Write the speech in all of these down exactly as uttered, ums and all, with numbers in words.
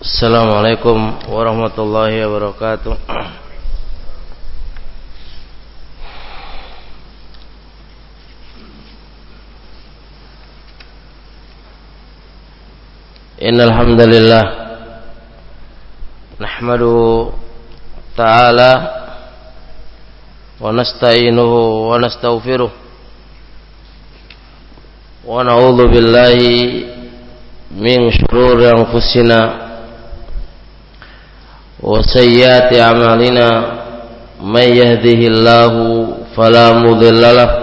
Assalamualaikum warahmatullahi wabarakatuh. Innal hamdalillah nahmaduhu ta'ala wa nasta'inuhu wa nastaghfiruh wa na'udzu billahi min shururi anfusina wa sayyiati a'malina may yahdihillahu fala mudilla lahu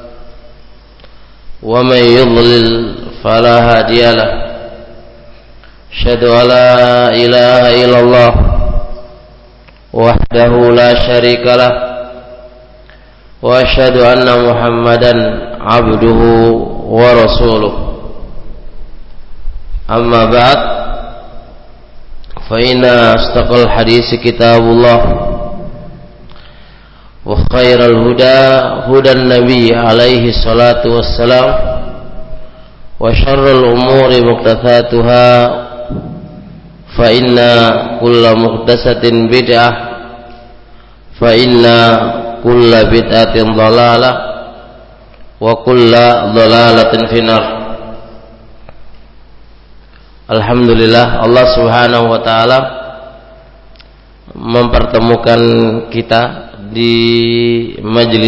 wa may yudlil fala hadiya lahu asyhadu an la ilaha illallah wahdahu la syarika lahu wa asyhadu anna muhammadan abduhu wa rasuluh. Amma ba'd, fa inna astaqal hadisi kitabullah wa khairal huda hudan nabi alaihi salatu wassalam wa syarrul umuri muhdatsatuha fa inna kulla muhdatsatin bid'ah fa inna kulla bid'atin dhalalah wa kulla dhalalatin finnar. Alhamdulillah, Allah subhanahu wa ta'ala mempertemukan kita di majlis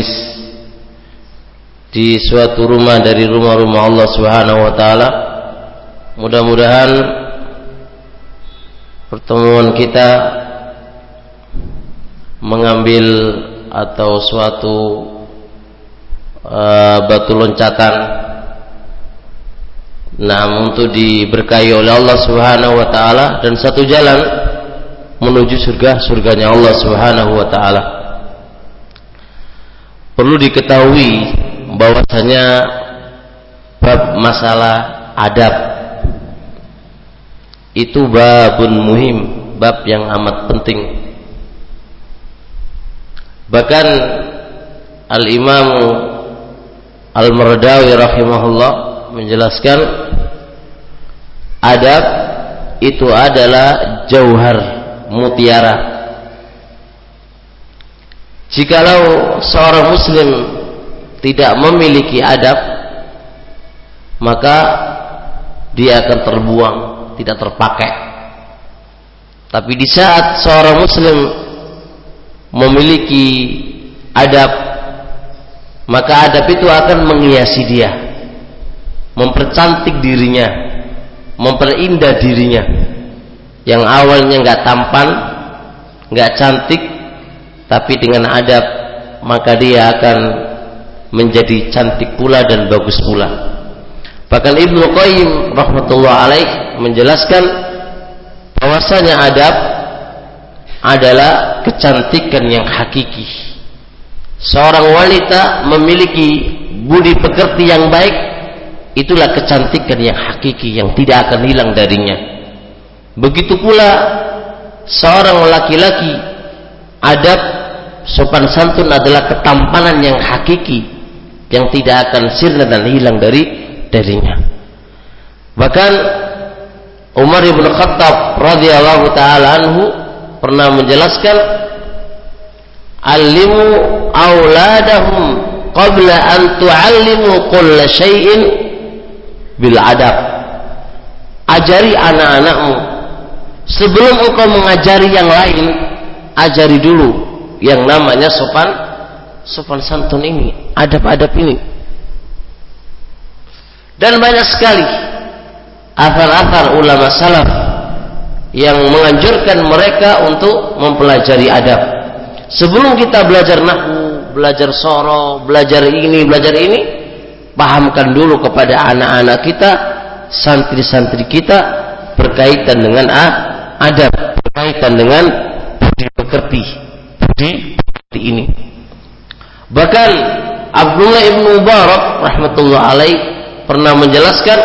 di suatu rumah dari rumah-rumah Allah subhanahu wa ta'ala. Mudah-mudahan pertemuan kita mengambil atau suatu uh, batu loncatan, nah, untuk diberkahi oleh Allah subhanahu wa ta'ala dan satu jalan menuju surga surganya Allah subhanahu wa ta'ala. Perlu diketahui bahwasanya bab masalah adab itu babun muhim, bab yang amat penting. Bahkan Al-Imam Al-Mardawi rahimahullah menjelaskan adab itu adalah jauhar, mutiara. Jikalau seorang muslim tidak memiliki adab, maka dia akan terbuang, tidak terpakai. Tapi di saat seorang muslim memiliki adab, maka adab itu akan menghiasi dia, mempercantik dirinya, memperindah dirinya. Yang awalnya nggak tampan, nggak cantik, tapi dengan adab maka dia akan menjadi cantik pula dan bagus pula. Bahkan Ibnu Qayyim rahmatullah alaih menjelaskan bahwasanya adab adalah kecantikan yang hakiki. Seorang wanita memiliki budi pekerti yang baik, itulah kecantikan yang hakiki yang tidak akan hilang darinya. Begitu pula seorang laki-laki, adab sopan santun adalah ketampanan yang hakiki yang tidak akan sirna dan hilang dari darinya. Bahkan Umar bin Khattab radhiyallahu taala anhu pernah menjelaskan, "Allimu auladahum qabla an tu'allimu kulla syai'in bil adab." Ajari anak-anakmu sebelum engkau mengajari yang lain, ajari dulu yang namanya sopan sopan santun ini, adab-adab ini. Dan banyak sekali athar-athar ulama salaf yang menganjurkan mereka untuk mempelajari adab. Sebelum kita belajar nahwu, belajar soro, belajar ini, belajar ini, pahamkan dulu kepada anak-anak kita, santri-santri kita, berkaitan dengan ah, adab, berkaitan dengan budi pekerti, budi pekerti ini. Bahkan Abdullah ibn Mubarak rahmatullah alaih pernah menjelaskan,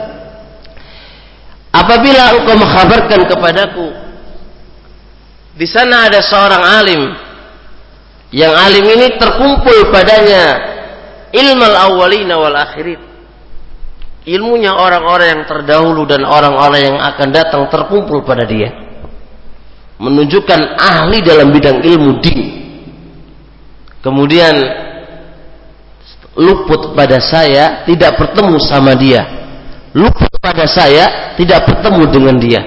apabila engkau mengkhabarkan kepadaku di sana ada seorang alim, yang alim ini terkumpul padanya ilmal awwalina wal akhirin, ilmunya orang-orang yang terdahulu dan orang-orang yang akan datang terkumpul pada dia, menunjukkan ahli dalam bidang ilmu din. Kemudian luput pada saya, tidak bertemu sama dia. Luput pada saya, tidak bertemu dengan dia.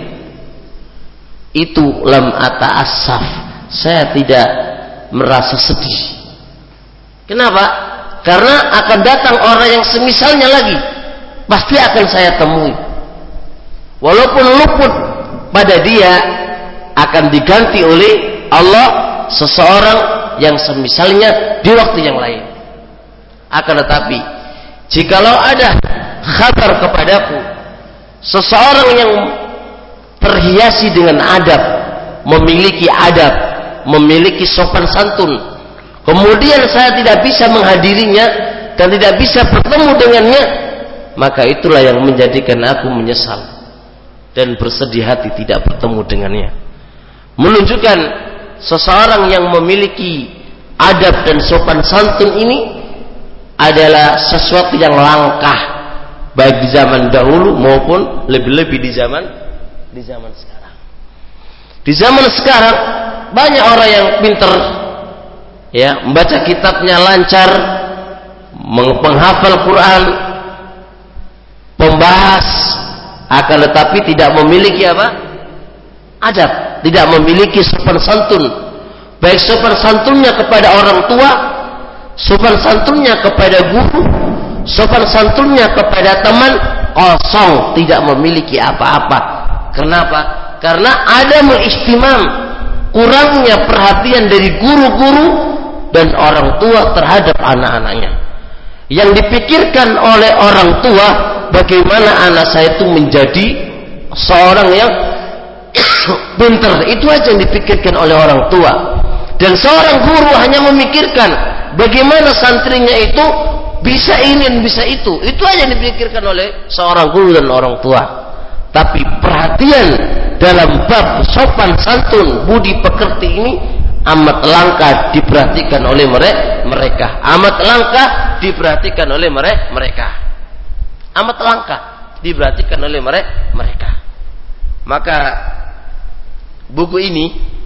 Itu lam ata'assaf, saya tidak merasa sedih. Kenapa? Karena akan datang orang yang semisalnya lagi, pasti akan saya temui. Walaupun luput pada dia, akan diganti oleh Allah seseorang yang semisalnya di waktu yang lain. Akan tetapi, jikalau ada kabar kepadaku seseorang yang terhiasi dengan adab, memiliki adab, memiliki sopan santun, kemudian saya tidak bisa menghadirinya dan tidak bisa bertemu dengannya, maka itulah yang menjadikan aku menyesal dan bersedih hati tidak bertemu dengannya. Menunjukkan seseorang yang memiliki adab dan sopan santun ini adalah sesuatu yang langkah, baik di zaman dahulu maupun lebih-lebih di zaman di zaman sekarang. Di zaman sekarang banyak orang yang pintar, ya, membaca kitabnya lancar, menghafal Quran, pembahas, akan tetapi tidak memiliki apa? Adab, tidak memiliki sopan santun. Baik sopan santunnya kepada orang tua, sopan santunnya kepada guru, sopan santunnya kepada teman, kosong, tidak memiliki apa-apa. Kenapa? Karena ada mengistimam, kurangnya perhatian dari guru-guru dan orang tua terhadap anak-anaknya. Yang dipikirkan oleh orang tua, bagaimana anak saya itu menjadi seorang yang pintar, itu aja yang dipikirkan oleh orang tua. Dan seorang guru hanya memikirkan bagaimana santrinya itu bisa ini dan bisa itu. Itu aja yang dipikirkan oleh seorang guru dan orang tua. Tapi perhatian dalam bab sopan santun, budi pekerti ini amat langka diperhatikan oleh mereka. Amat langka diperhatikan oleh mereka. Amat langka diperhatikan oleh mereka. Maka buku ini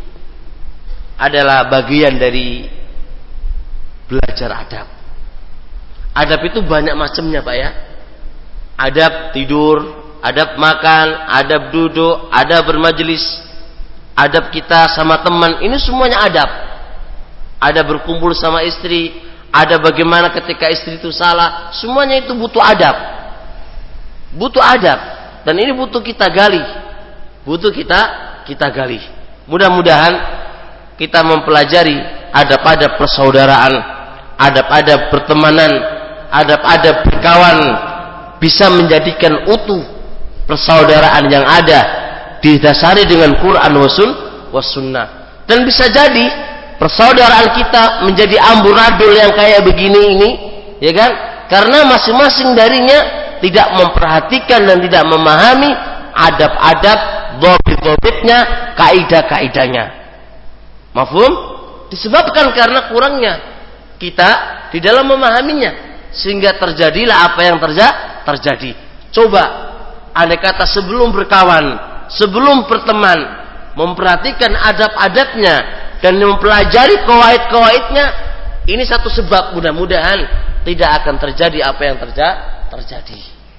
adalah bagian dari belajar adab. Adab itu banyak macamnya, Pak, ya. Adab tidur, adab makan, adab duduk, adab bermajelis, adab kita sama teman, ini semuanya adab. Ada berkumpul sama istri, ada bagaimana ketika istri itu salah, semuanya itu butuh adab. Butuh adab, dan ini butuh kita gali. Butuh kita kita gali. Mudah-mudahan kita mempelajari adab-adab persaudaraan, adab-adab pertemanan, adab-adab berkawan, bisa menjadikan utuh persaudaraan yang ada didasari dengan Quran wa Sunnah. Dan bisa jadi persaudaraan kita menjadi amburadul yang kayak begini ini, ya kan? Karena masing-masing darinya tidak memperhatikan dan tidak memahami adab-adab, dhabit-dhabitnya, kaidah-kaidahnya. Mafhum? Disebabkan karena kurangnya kita di dalam memahaminya, sehingga terjadilah apa yang terja- terjadi. Coba, andai kata sebelum berkawan, sebelum berteman, memperhatikan adab-adabnya dan mempelajari kawaid-kawaidnya, ini satu sebab mudah-mudahan tidak akan terjadi apa yang terja- terjadi.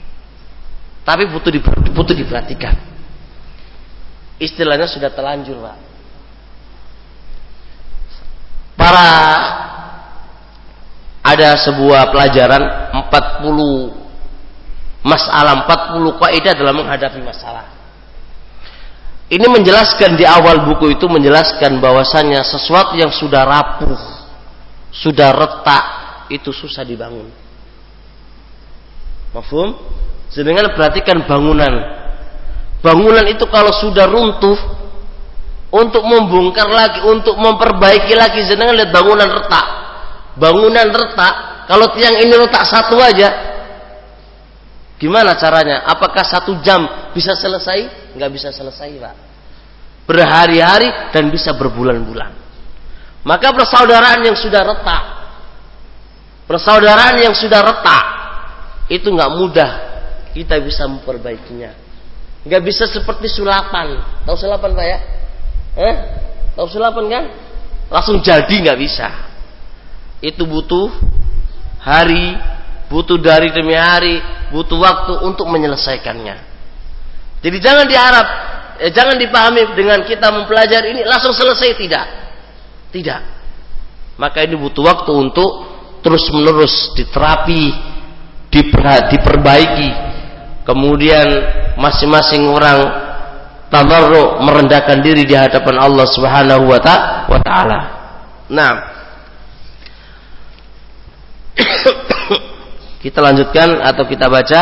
Tapi butuh di, butuh diperhatikan. Istilahnya sudah terlanjur, Pak. Para ada sebuah pelajaran empat puluh masalah, empat puluh kaidah dalam menghadapi masalah. Ini menjelaskan di awal buku itu menjelaskan bahwasannya sesuatu yang sudah rapuh, sudah retak, itu susah dibangun. Mafhum? Sedangkan perhatikan bangunan. Bangunan itu kalau sudah runtuh, untuk membongkar lagi, untuk memperbaiki lagi, sedangkan lihat bangunan retak. Bangunan retak, kalau tiang ini retak satu aja, gimana caranya? Apakah satu jam bisa selesai? Nggak bisa selesai, Pak. Berhari-hari dan bisa berbulan-bulan. Maka persaudaraan yang sudah retak, persaudaraan yang sudah retak, itu nggak mudah kita bisa memperbaikinya. Nggak bisa seperti sulapan. Tahu sulapan Pak ya? Eh? Tahu sulapan kan? Langsung jadi, nggak bisa. Itu butuh hari, butuh dari demi hari, butuh waktu untuk menyelesaikannya. Jadi jangan diharap, eh, jangan dipahami dengan kita mempelajari ini langsung selesai, tidak. Tidak. Maka ini butuh waktu untuk terus menerus diterapi, diperbaiki. Kemudian masing-masing orang tadarru, merendahkan diri di hadapan Allah Subhanahu wa taala. Nah, kita lanjutkan atau kita baca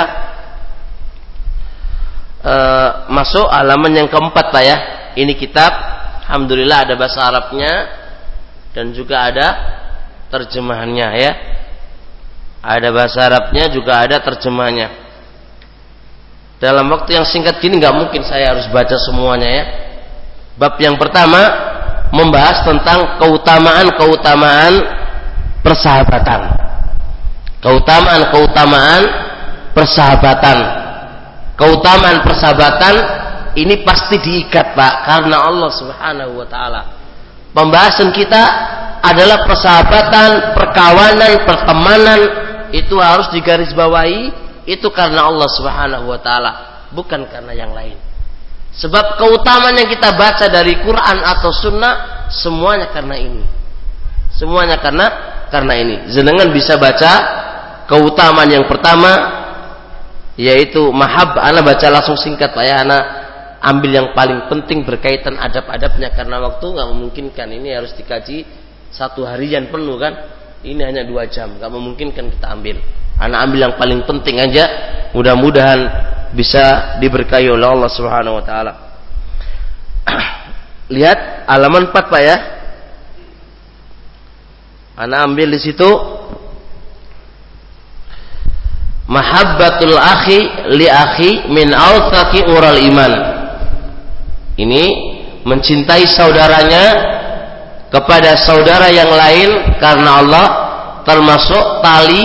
e, masuk halaman yang keempat Pak ya. Ini kitab, alhamdulillah ada bahasa Arabnya dan juga ada terjemahannya ya. Ada bahasa Arabnya juga ada terjemahannya. Dalam waktu yang singkat gini nggak mungkin saya harus baca semuanya ya. Bab yang pertama membahas tentang keutamaan-keutamaan persahabatan. Keutamaan-keutamaan persahabatan. Keutamaan persahabatan ini pasti diikat Pak, karena Allah Subhanahu wa taala. Pembahasan kita adalah persahabatan, perkawanan, pertemanan, itu harus digarisbawahi, itu karena Allah Subhanahu wa taala, bukan karena yang lain. Sebab keutamaan yang kita baca dari Quran atau sunnah semuanya karena ini. Semuanya karena karena ini. Jenengan bisa baca keutamaan yang pertama, yaitu mahabbah. Ana baca langsung singkat Pak ya. Ana ambil yang paling penting berkaitan adab-adabnya karena waktu nggak memungkinkan. Ini harus dikaji satu harian penuh kan. Ini hanya dua jam, nggak memungkinkan kita ambil. Ana ambil yang paling penting aja. Mudah-mudahan bisa diberkahi oleh Allah Subhanahu wa taala. Lihat halaman empat Pak ya. Ana ambil di situ mahabbatul akhi li akhi min awthaqi ural iman. Ini mencintai saudaranya kepada saudara yang lain karena Allah termasuk tali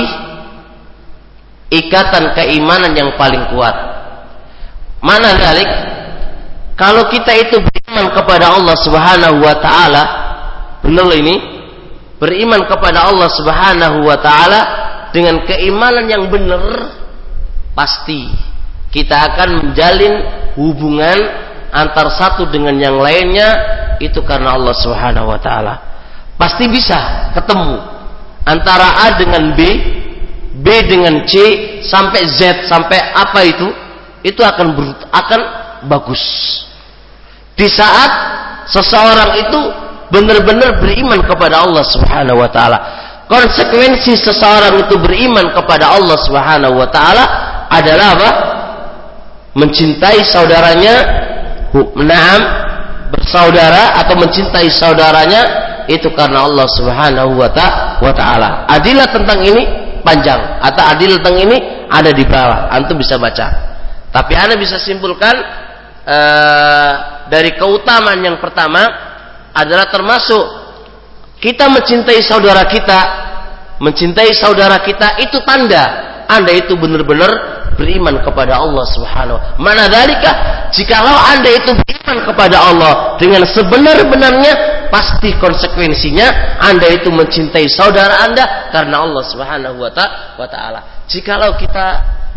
ikatan keimanan yang paling kuat. Mana dalik? Kalau kita itu beriman kepada Allah Subhanahu wa taala, benar ini? Beriman kepada Allah Subhanahu wa taala dengan keimanan yang benar, pasti kita akan menjalin hubungan antar satu dengan yang lainnya itu karena Allah Subhanahu wa taala. Pasti bisa ketemu antara A dengan B, B dengan C sampai Z sampai apa itu, itu akan ber, akan bagus. Di saat seseorang itu benar-benar beriman kepada Allah Subhanahu wa taala. Konsekuensi seseorang itu beriman kepada Allah Subhanahu wa taala adalah apa? Mencintai saudaranya, naam, bersaudara atau mencintai saudaranya itu karena Allah Subhanahu wa taala. Adilah tentang ini panjang, atau adil tentang ini ada di bawah, antum bisa baca. Tapi ana bisa simpulkan ee, dari keutamaan yang pertama adalah termasuk kita mencintai saudara kita, mencintai saudara kita itu tanda Anda itu benar-benar beriman kepada Allah Subhanahu. Mana dalika, jikalau Anda itu beriman kepada Allah dengan sebenar-benarnya, pasti konsekuensinya Anda itu mencintai saudara Anda karena Allah Subhanahu wa taala. Jikalau kita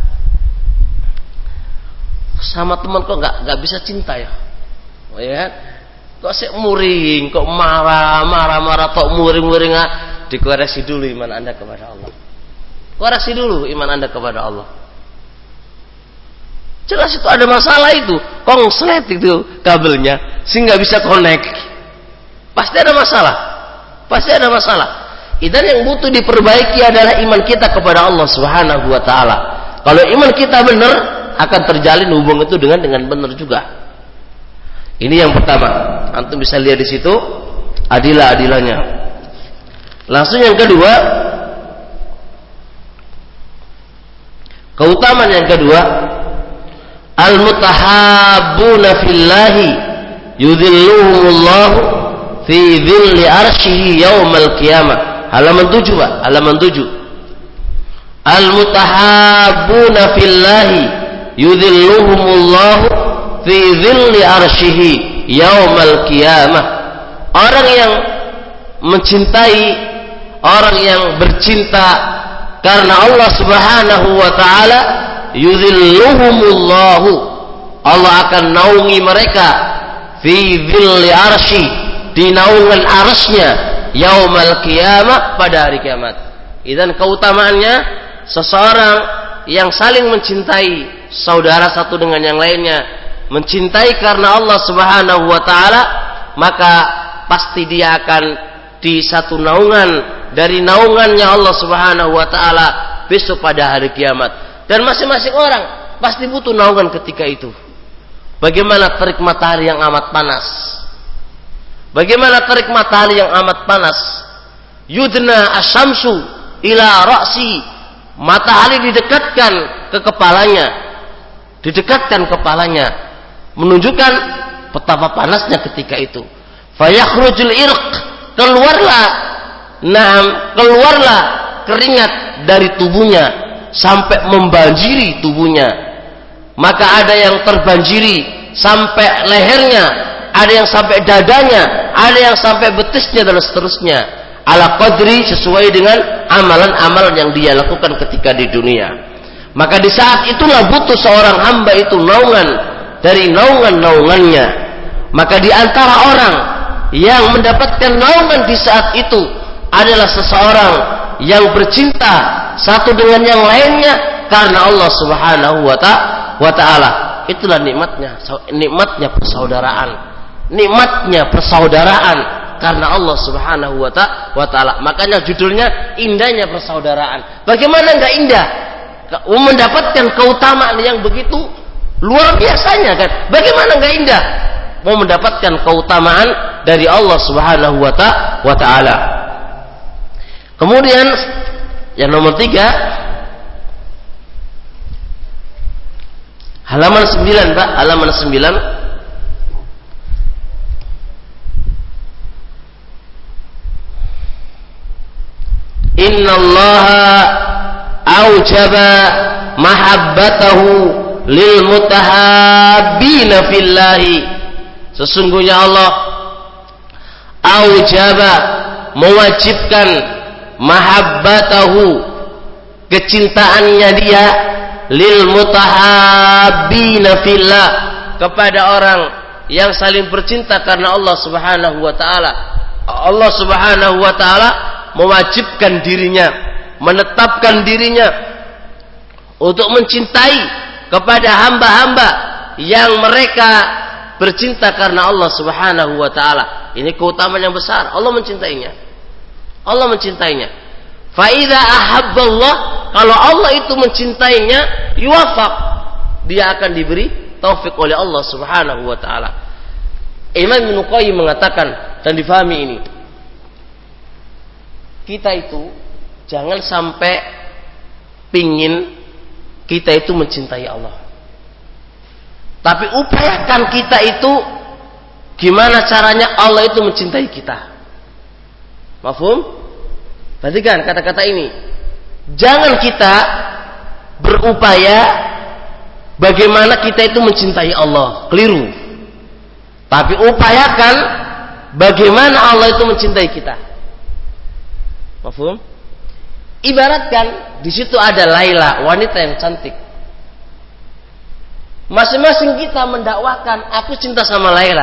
sama teman kok nggak nggak bisa cinta ya, oh ya, kok sek muring, kok marah marah marah, kok muring muring, dikoreksi dulu iman Anda kepada Allah. Koreksi dulu iman Anda kepada Allah. Jelas itu ada masalah itu, konslet itu kabelnya, sehingga bisa connect. Pasti ada masalah, pasti ada masalah. Dan yang butuh diperbaiki adalah iman kita kepada Allah Subhanahu wa taala. Kalau iman kita benar, akan terjalin hubungan itu dengan dengan benar juga. Ini yang pertama. Antum bisa lihat di situ adilah-adilahnya. Langsung yang kedua, keutamaan yang kedua, al-mutahabbuna fillahi yudhilluhumullahu fi dhilli arsyihi yaumal qiyamah. Halaman tujuh Pak, halaman tujuh. al-mutahabbuna fillahi yudhilluhumullahu fi dhilli arsyihi yaumal qiyamah. Orang yang mencintai, orang yang bercinta karena Allah Subhanahu wa taala, yudhilluhumullahu, Allah akan naungi mereka fi dhilli arsy, di naungan arsy-Nya yaumal qiyamah, pada hari kiamat. Dan keutamaannya, seseorang yang saling mencintai saudara satu dengan yang lainnya, mencintai karena Allah Subhanahu wa taala, maka pasti dia akan di satu naungan dari naungannya Allah Subhanahu wa taala besok pada hari kiamat. Dan masing-masing orang pasti butuh naungan ketika itu. Bagaimana terik matahari yang amat panas? Bagaimana terik matahari yang amat panas? Yudna asyamsu ila ra'si, matahari didekatkan ke kepalanya, didekatkan kepalanya, menunjukkan betapa panasnya ketika itu. Fayakhrujul irq, keluarlah, nah, keluarlah keringat dari tubuhnya sampai membanjiri tubuhnya. Maka ada yang terbanjiri sampai lehernya, ada yang sampai dadanya, ada yang sampai betisnya, dan seterusnya. Ala qadri, sesuai dengan amalan-amalan yang dia lakukan ketika di dunia. Maka di saat itulah butuh seorang hamba itu naungan dari naungan-naungannya. Maka di antara orang yang mendapatkan naungan di saat itu adalah seseorang yang bercinta satu dengan yang lainnya karena Allah Subhanahu wa taala. Itulah nikmatnya, nikmatnya persaudaraan. Nikmatnya persaudaraan karena Allah Subhanahu wa taala. Makanya judulnya indahnya persaudaraan. Bagaimana enggak indah mendapatkan keutamaan yang begitu luar biasanya kan? Bagaimana enggak indah mau mendapatkan keutamaan dari Allah Subhanahu wa taala. Kemudian yang nomor tiga, halaman sembilan, Pak, halaman sembilan. Innallaha aujaba mahabbatahu lil mutahabbina fillahi. Sesungguhnya Allah aujaba, mewajibkan, mahabbatahu, kecintaannya dia, lil mutahabbina fillah, kepada orang yang saling bercinta karena Allah Subhanahu wa taala. Allah Subhanahu wa taala mewajibkan dirinya, menetapkan dirinya untuk mencintai kepada hamba-hamba yang mereka bercinta karena Allah Subhanahu wa taala. Ini keutamaan yang besar. Allah mencintainya. Allah mencintainya. Fa idza ahabballah, kalau Allah itu mencintainya, yuwafaq, dia akan diberi taufik oleh Allah Subhanahu wa taala. Imam Ibnu Qayyim mengatakan, dan difahami ini, kita itu jangan sampai pingin kita itu mencintai Allah, tapi upayakan kita itu gimana caranya Allah itu mencintai kita. Mafhum? Perhatikan kata-kata ini. Jangan kita berupaya bagaimana kita itu mencintai Allah, keliru. Tapi upayakan bagaimana Allah itu mencintai kita. Mafhum? Ibaratkan di situ ada Laila, wanita yang cantik. Masing-masing kita mendakwakan, aku cinta sama Laila.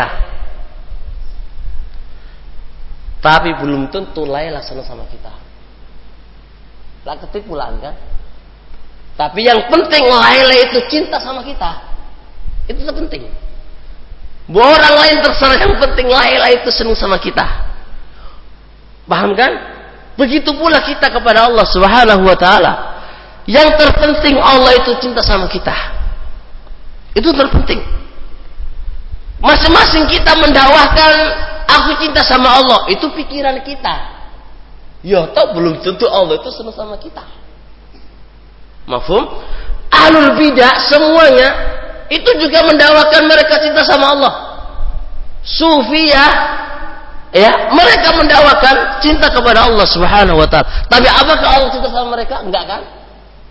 Tapi belum tentu Laila senang sama kita. Lah ketipu lah kan? Tapi yang penting Laila itu cinta sama kita. Itu terpenting. Bahwa orang lain terserah, yang penting Laila itu senang sama kita. Paham kan? Begitu pula kita kepada Allah Subhanahu wa taala. Yang terpenting Allah itu cinta sama kita. Itu terpenting. Masing-masing kita mendakwahkan aku cinta sama Allah, itu pikiran kita. Ya, toh belum tentu Allah itu senang sama kita. Mafhum? Ahlul bidah semuanya itu juga mendakwakan mereka cinta sama Allah. Sufiyah, ya, mereka mendakwakan cinta kepada Allah Subhanahu wa taala. Tapi apakah Allah cinta sama mereka? Enggak kan?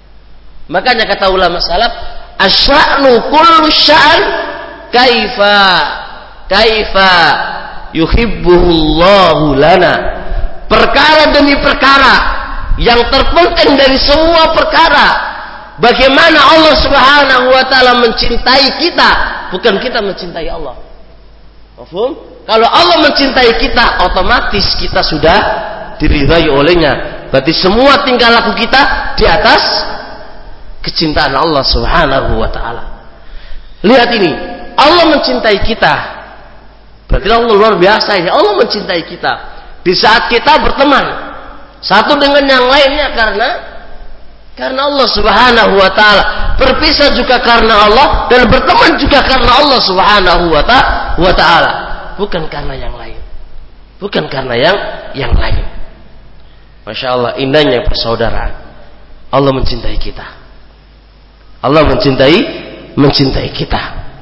Makanya kata ulama salaf, asya'nu kullu sya'an kaifa kaifa yuhibbuhullahu lana. Perkara demi perkara, yang terpenting dari semua perkara, bagaimana Allah Subhanahu wa taala mencintai kita, bukan kita mencintai Allah. Paham? Kalau Allah mencintai kita, otomatis kita sudah diridhai olehnya. Berarti semua tingkah laku kita di atas kecintaan Allah Subhanahu wa taala. Lihat ini, Allah mencintai kita. Berarti Allah luar biasa ini. Allah mencintai kita. Di saat kita berteman satu dengan yang lainnya karena karena Allah Subhanahu wa taala, berpisah juga karena Allah, dan berteman juga karena Allah Subhanahu wa taala, bukan karena yang lain. Bukan karena yang yang lain. Masya Allah, indahnya persaudaraan. Allah mencintai kita. Allah mencintai mencintai kita.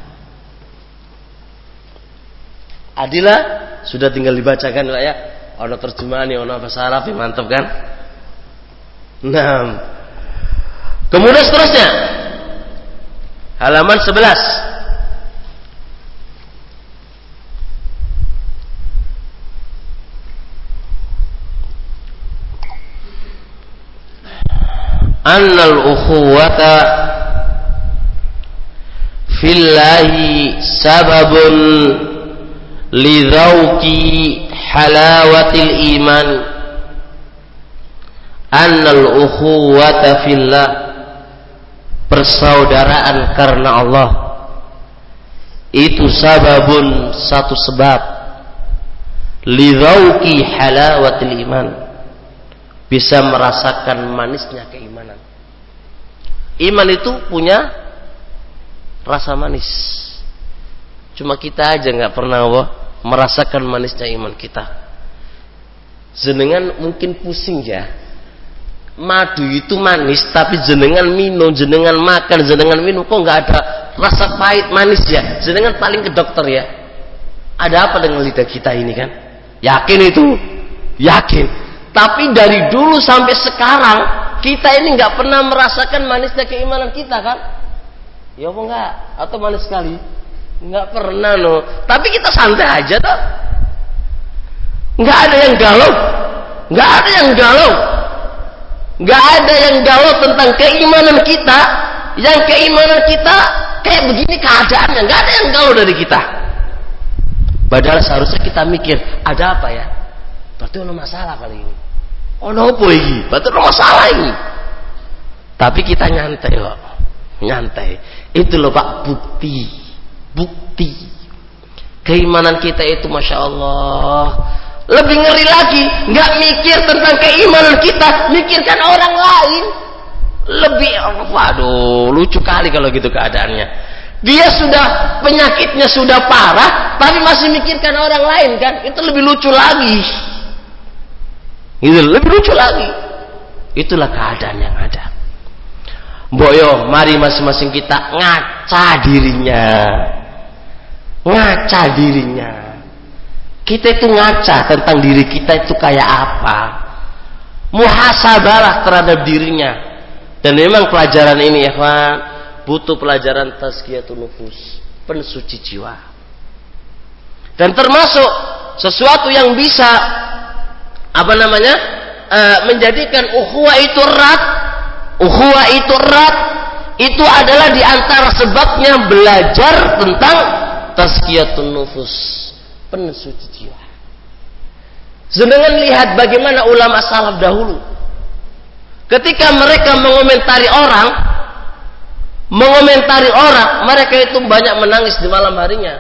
Adilah sudah tinggal dibacakan Pak ya. Ono terjemahan, ono bahasa Arab, mantap kan? Nah, kemudian seterusnya halaman sebelas. Annal ukhuwata fillahi sababun lidhauqi halawatil iman. Annal ukhuwata fillah, persaudaraan karena Allah itu sababun, satu sebab, lidhauqi halawatil iman, bisa merasakan manisnya keimanan. Iman itu punya rasa manis, cuma kita aja nggak pernah wah, merasakan manisnya iman kita. Jenengan mungkin pusing ya, madu itu manis, tapi jenengan minum, jenengan makan, jenengan minum, kok nggak ada rasa pahit manis ya? Jenengan paling ke dokter ya. Ada apa dengan lidah kita ini kan? Yakin itu? Yakin. Tapi dari dulu sampai sekarang kita ini nggak pernah merasakan manisnya keimanan kita kan? Ya apa enggak? Atau manis sekali? Nggak pernah loh. Tapi kita santai aja toh. Nggak ada yang galau, nggak ada yang galau, nggak ada yang galau tentang keimanan kita. Yang keimanan kita kayak begini keadaannya, nggak ada yang galau dari kita. Padahal seharusnya kita mikir, ada apa ya? Berarti ada masalah kali ini. Oh nopo ini? Berarti ada masalah ini. Tapi kita nyantai loh, nyantai. Itu loh Pak, bukti, bukti keimanan kita itu masya Allah. Lebih ngeri lagi, nggak mikir tentang keimanan kita, mikirkan orang lain. Lebih, waduh, lucu kali kalau gitu keadaannya. Dia sudah, penyakitnya sudah parah, tapi masih mikirkan orang lain kan? Itu lebih lucu lagi. Itu lebih lucu lagi. Itulah keadaan yang ada. Boyo, mari masing-masing kita ngaca dirinya, ngaca dirinya. Kita itu ngaca tentang diri kita itu kayak apa. Muhasabalah terhadap dirinya. Dan memang pelajaran ini ya Pak, butuh pelajaran tazkiyatun nufus, pensuci jiwa. Dan termasuk sesuatu yang bisa apa namanya e, menjadikan ukhuwah itu erat, ukhuwah itu erat, itu adalah diantara sebabnya belajar tentang tazkiyatun nufus, pensuci jiwa. Jenengan lihat bagaimana ulama salaf dahulu, ketika mereka mengomentari orang, mengomentari orang, mereka itu banyak menangis di malam harinya.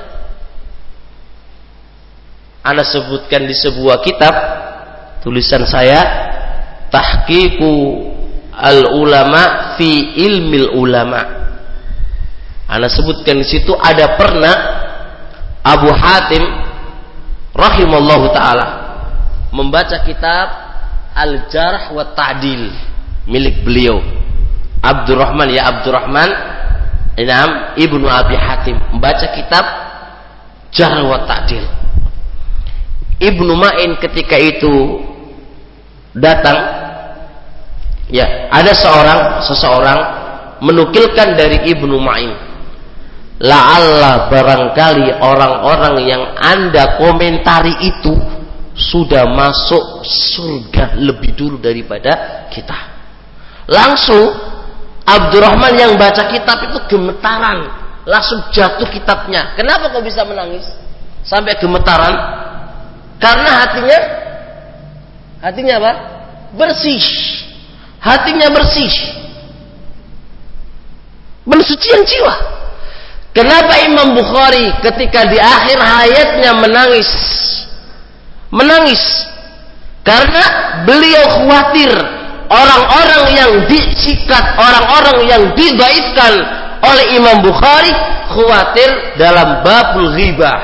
Anda sebutkan di sebuah kitab tulisan saya, Tahqiqu al-Ulama fi Ilmil Ulama. Anda sebutkan di situ ada pernah Abu Hatim rahimallahu taala membaca kitab Al-Jarh wa Ta'dil milik beliau Abdurrahman ya Abdurrahman Inam Ibnu Abi Hatim, membaca kitab Jarh wa Ta'dil. Ibnu Ma'in ketika itu datang, ya ada seorang seseorang menukilkan dari Ibnu Ma'in, la'alla barangkali orang-orang yang Anda komentari itu sudah masuk surga lebih dulu daripada kita. Langsung Abdurrahman yang baca kitab itu gemetaran, langsung jatuh kitabnya. Kenapa kok bisa menangis sampai gemetaran? Karena hatinya hatinya apa? Bersih. Hatinya bersih. Bersucian jiwa. Kenapa Imam Bukhari ketika di akhir hayatnya menangis? Menangis karena beliau khawatir orang-orang yang disikat, orang-orang yang didaifkan oleh Imam Bukhari, khawatir dalam babul ghibah.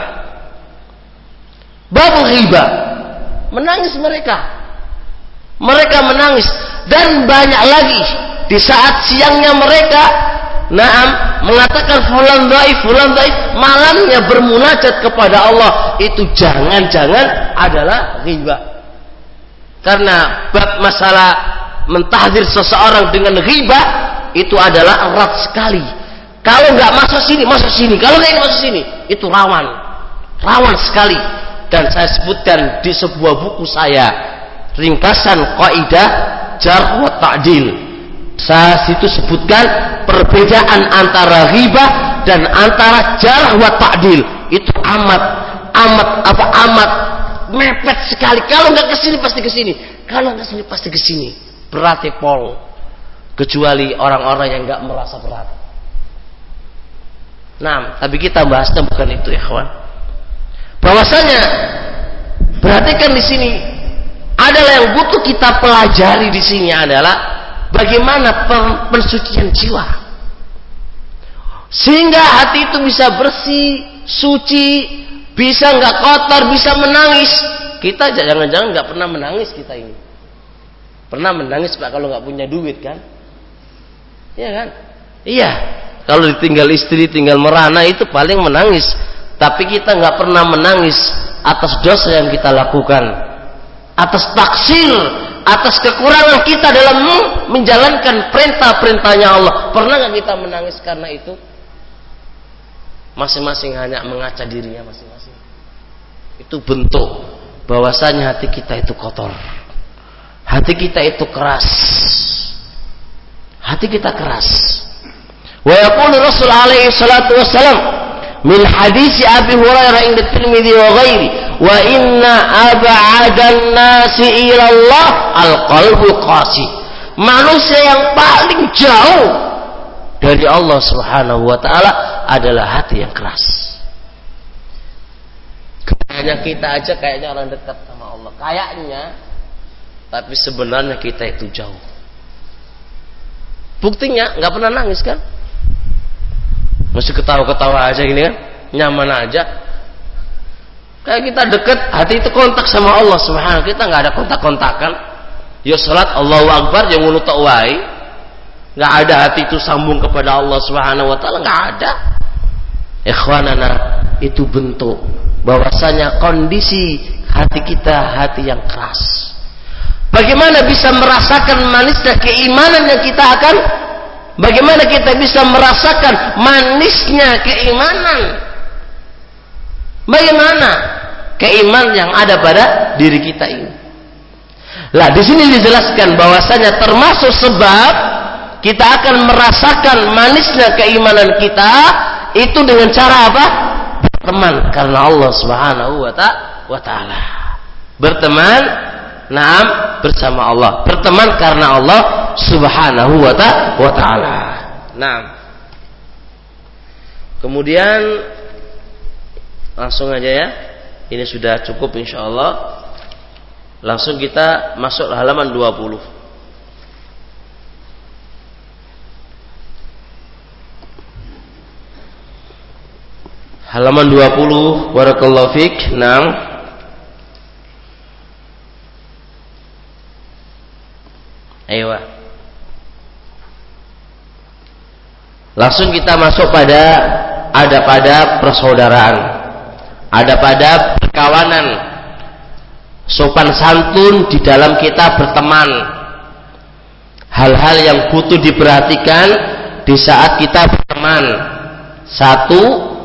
Babul ghibah, menangis mereka. Mereka menangis, dan banyak lagi di saat siangnya mereka naam mengatakan fulan dhaif, fulan dhaif, malamnya bermunajat kepada Allah. Itu jangan-jangan adalah ghibah. Karena bab masalah mentahdir seseorang dengan ghibah itu adalah erat sekali. Kalau nggak masuk sini, masuk sini. Kalau nggak ini masuk sini, itu rawan, rawan sekali. Dan saya sebutkan di sebuah buku saya, ringkasan kaidah jarh wa ta'dil. Saya situ sebutkan perbedaan antara ghibah dan antara jarh wa ta'dil. Itu amat, amat apa amat mepet sekali. Kalau nggak kesini pasti kesini. Kalau nggak kesini pasti kesini. Berarti pol. Kecuali orang-orang yang nggak merasa berat. Nah, tapi kita bahasnya bukan itu ya kawan. Bahwasanya perhatikan di sini adalah yang butuh kita pelajari di sini adalah bagaimana pensucian jiwa sehingga hati itu bisa bersih, suci, bisa nggak kotor, bisa menangis. Kita jangan-jangan nggak pernah menangis kita ini. Pernah menangis Pak kalau nggak punya duit kan? Iya kan? Iya. Kalau ditinggal istri, tinggal merana itu paling menangis. Tapi kita nggak pernah menangis atas dosa yang kita lakukan, atas taksir, atas kekurangan kita dalam menjalankan perintah-perintahnya Allah. Pernah nggak kita menangis karena itu? Masing-masing hanya mengaca dirinya masing-masing. Itu bentuk bahwasanya hati kita itu kotor, hati kita itu keras, hati kita keras. Wa yaqulu Rasul alaihi salatu wassalam min hadis Abi Hurairah inda Tirmidzi wa ghairi, wa inna ab'adan nasi ila Allah al-qalbul qasi. Manusia yang paling jauh dari Allah Subhanahu wa taala adalah hati yang keras. Kayaknya kita aja kayaknya orang dekat sama Allah, kayaknya, tapi sebenarnya kita itu jauh. Buktinya nggak pernah nangis kan? Masih ketawa-ketawa aja gini kan, nyaman aja. Kayak kita dekat, hati itu kontak sama Allah Subhanahu. Kita nggak ada kontak-kontakan. Ya salat Allahu Akbar yang ngono tok wae. Nggak ada hati itu sambung kepada Allah Subhanahu wa taala, nggak ada. Ikhwanana, itu bentuk bahwasanya kondisi hati kita hati yang keras. Bagaimana bisa merasakan manisnya keimanan yang kita akan Bagaimana kita bisa merasakan manisnya keimanan? Bagaimana keimanan yang ada pada diri kita ini? Lah di sini dijelaskan bahwasanya termasuk sebab kita akan merasakan manisnya keimanan kita itu dengan cara apa? Berteman karena Allah Subhanahu wa taala. Berteman, naam, bersama Allah. Berteman karena Allah Subhanahu wa ta'ala. Nah, kemudian langsung aja ya. Ini sudah cukup insyaallah. Langsung kita masuk halaman dua puluh. Halaman dua puluh, barakallahu fik. Nah, ayo. Langsung kita masuk pada ada pada persaudaraan, ada pada perkawanan, sopan santun di dalam kita berteman. Hal-hal yang butuh diperhatikan di saat kita berteman. Satu,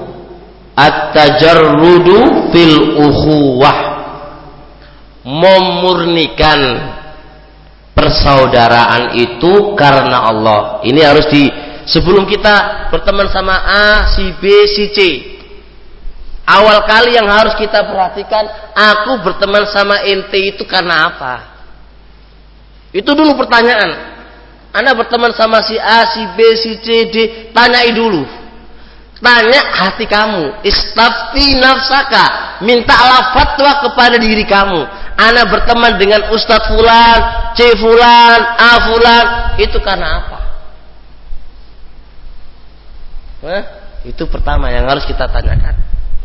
at-tajarrudu fil ukhuwah, memurnikan persaudaraan itu karena Allah. Ini harus di sebelum kita berteman sama A, si B, si C. Awal kali yang harus kita perhatikan, aku berteman sama ente itu karena apa? Itu dulu pertanyaan. Anda berteman sama si A, si B, si C, D, tanyai dulu. Tanya hati kamu. Istafti nafsaka. Mintalah fatwa kepada diri kamu. Anda berteman dengan Ustadz Fulan, C Fulan, A Fulan, itu karena apa? Nah, itu pertama yang harus kita tanyakan.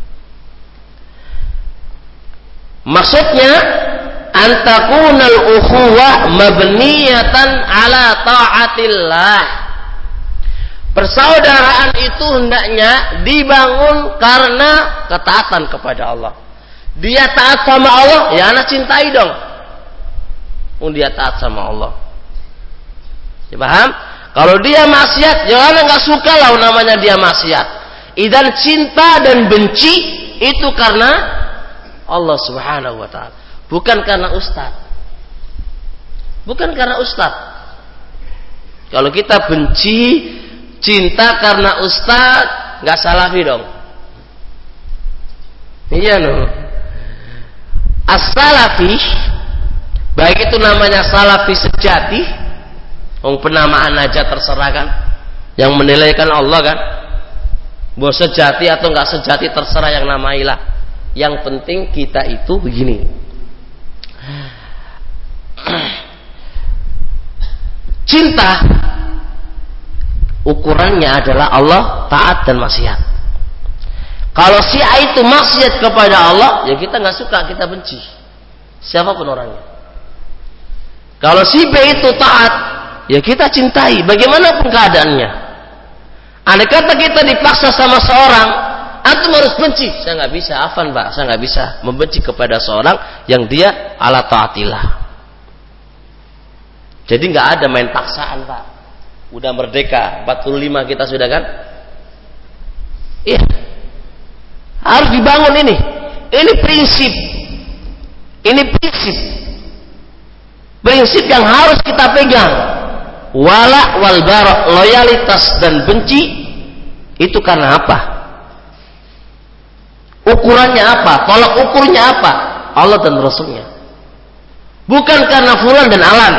Maksudnya, antakunal ukhuwah mabniyatan ala ta'atillah. Persaudaraan itu hendaknya dibangun karena ketaatan kepada Allah. Dia taat sama Allah, ya anak cintai dong. Oh, dia taat sama Allah. Ya, paham? Kalau dia maksiat, ya anak nggak suka lah namanya dia maksiat. Idan cinta dan benci itu karena Allah Subhanahu wa taala, bukan karena ustaz. Bukan karena ustaz. Kalau kita benci, cinta karena ustaz, nggak salafi dong. Iya loh. As-salafi, baik itu namanya salafi sejati, oh, penamaan aja terserah kan, yang menilai kan Allah kan. Bahwa sejati atau nggak sejati terserah yang namailah. Yang penting kita itu begini. Cinta ukurannya adalah Allah, taat dan maksiat. Kalau si A itu maksiat kepada Allah, ya kita nggak suka, kita benci. Siapapun orangnya. Kalau si B itu taat, ya kita cintai, bagaimanapun keadaannya. Andai kata kita dipaksa sama seorang, antum harus benci. Saya nggak bisa, afan Pak, saya nggak bisa membenci kepada seorang yang dia ala taatillah. Jadi nggak ada main paksaan Pak. Udah merdeka, empat puluh lima kita sudah kan? Iya. Harus dibangun ini. Ini prinsip. Ini prinsip. Prinsip yang harus kita pegang. Wala wal bara, loyalitas dan benci itu karena apa? Ukurannya apa? Tolak ukurnya apa? Allah dan Rasulnya. Bukan karena fulan dan alan.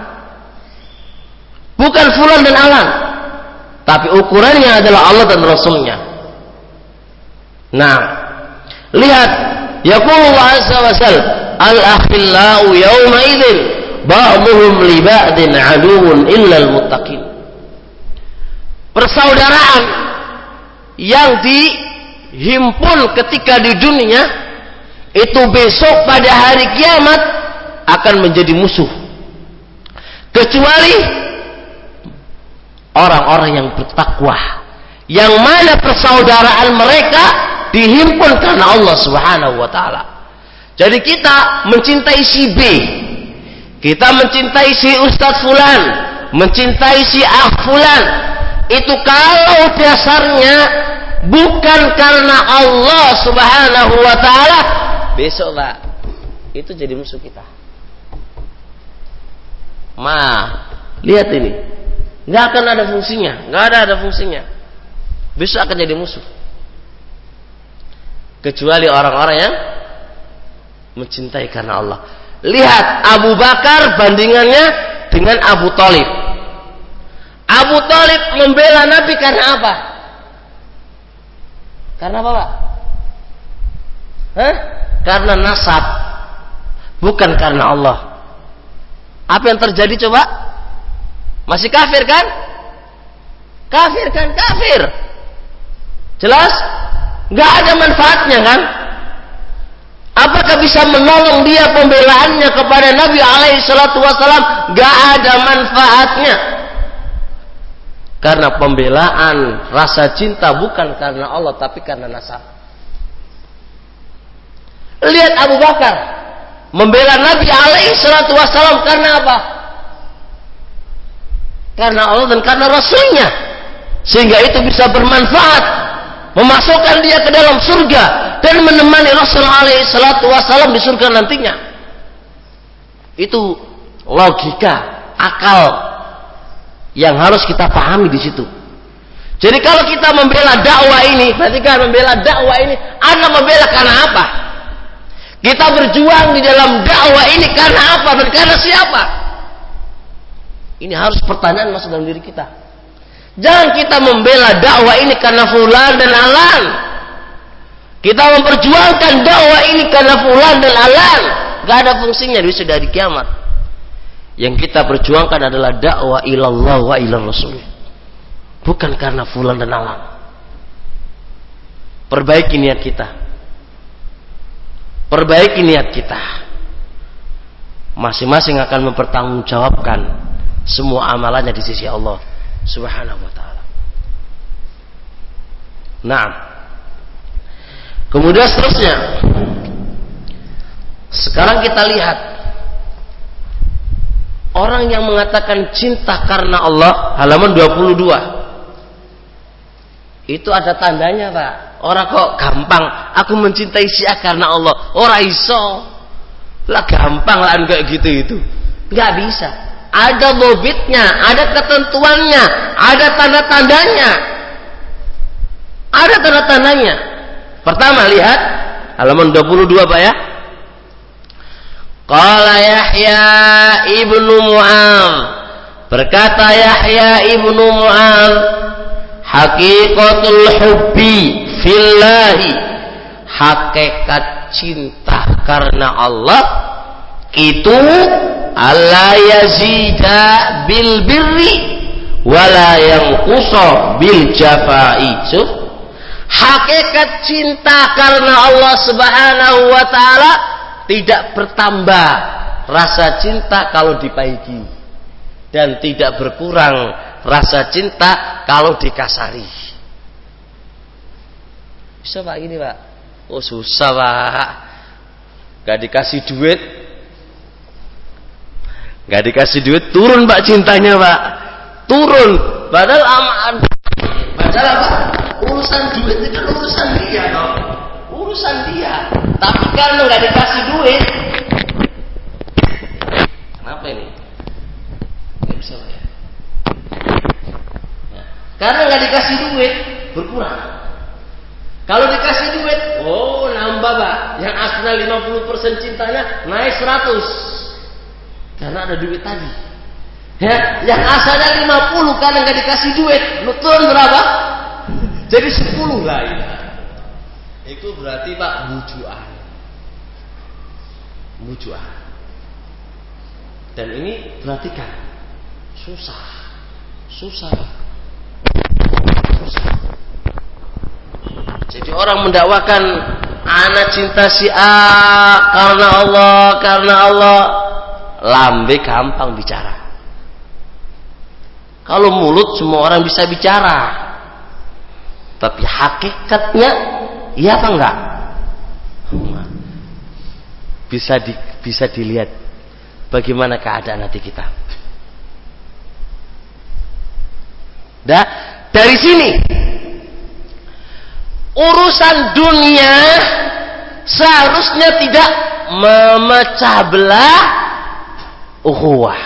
Bukan fulan dan alan. Tapi ukurannya adalah Allah dan Rasulnya. Nah, lihat, yaqulullah azza wa jalla, al-akhillau yawma idzin ba'dhum li ba'din aduwwun illa al-muttaqin. Persaudaraan yang dihimpun ketika di dunia itu besok pada hari kiamat akan menjadi musuh, kecuali orang-orang yang bertakwa, yang mana persaudaraan mereka dihimpun karena Allah Subhanahu wa taala. Jadi kita mencintai si B, kita mencintai si Ustadz Fulan, mencintai si Ah Fulan, itu kalau dasarnya bukan karena Allah Subhanahu wa taala, besok Pak itu jadi musuh kita. Ma, lihat ini, nggak akan ada fungsinya, nggak ada ada fungsinya. Besok akan jadi musuh. Kecuali orang-orang yang mencintai karena Allah. Lihat Abu Bakar bandingannya dengan Abu Thalib. Abu Thalib membela Nabi karena apa? Karena apa Pak? Hah? Karena nasab, bukan karena Allah. Apa yang terjadi coba? Masih kafir kan? Kafir kan? Kafir. Jelas? Gak ada manfaatnya kan? Apakah bisa menolong dia pembelaannya kepada Nabi alaihi salatu wasalam? Gak ada manfaatnya. Karena pembelaan rasa cinta bukan karena Allah tapi karena nasab. Lihat Abu Bakar membela Nabi alaihi salatu wasalam karena apa? Karena Allah dan karena Rasulnya. sehingga itu bisa bermanfaat, memasukkan dia ke dalam surga dan menemani Rasulullah alaihi salatu wasallam di surga nantinya. Itu logika, akal yang harus kita pahami di situ. Jadi kalau kita membela dakwah ini, berarti kan membela dakwah ini, Anda membela karena apa? Kita berjuang di dalam dakwah ini karena apa dan karena siapa? Ini harus pertanyaan masuk dalam diri kita. Jangan kita membela dakwah ini karena fulan dan alan. Kita memperjuangkan dakwah ini karena fulan dan alan. Gak ada fungsinya di hari kiamat. Yang kita perjuangkan adalah dakwah ilallah wa ilar rasul. Bukan karena fulan dan alan. Perbaiki niat kita. Perbaiki niat kita. Masing-masing akan mempertanggungjawabkan semua amalannya di sisi Allah Subhanahu wa ta'ala. Nah, kemudian seterusnya, sekarang kita lihat orang yang mengatakan cinta karena Allah, halaman dua puluh dua. Itu ada tandanya, Pak. Orang kok gampang aku mencintai Syiah karena Allah. Ora iso. Lah gampang lah kayak gitu itu. Enggak bisa. Ada bobitnya, ada ketentuannya, ada tanda-tandanya. Ada tanda-tandanya. Pertama lihat halaman dua puluh dua, Pak ya. Qala Yahya ibnu Mu'adz, berkata Yahya ibnu Mu'adz, haqiqatul hubbi fillahi, hakikat cinta karena Allah itu alla yazida bil birri wala yanqusa bil jafai. So, hakikat cinta karena Allah Subhanahu wa taala tidak bertambah rasa cinta kalau dipaiki, dan tidak berkurang rasa cinta kalau dikasari. Bisa Pak gini Pak? Oh susah Pak. Gak dikasih duit, gak dikasih duit turun Pak cintanya Pak. Turun. Padahal aman. Padahal apa? Urusan duit itu kan urusan dia dong. Urusan dia. Tapi karena gak dikasih duit, kenapa ini? Gak bisa Pak ya? Nah, karena gak dikasih duit berkurang. Kalau dikasih duit, oh nambah Pak. Yang asalnya lima puluh persen cintanya naik seratus. Karena ada duit tadi. Ya, yang asalnya lima puluh karena nggak dikasih duit, lu turun berapa? Jadi sepuluh lah ya. Itu berarti Pak bujuan. Bujuan. Dan ini perhatikan, susah. Susah. Susah. Jadi orang mendakwakan anak cinta si A karena Allah, karena Allah, lambe gampang bicara. Kalau mulut semua orang bisa bicara, tapi hakikatnya iya apa enggak? Bisa di, bisa dilihat bagaimana keadaan hati kita. Dah dari sini urusan dunia seharusnya tidak memecah belah ukhuwah.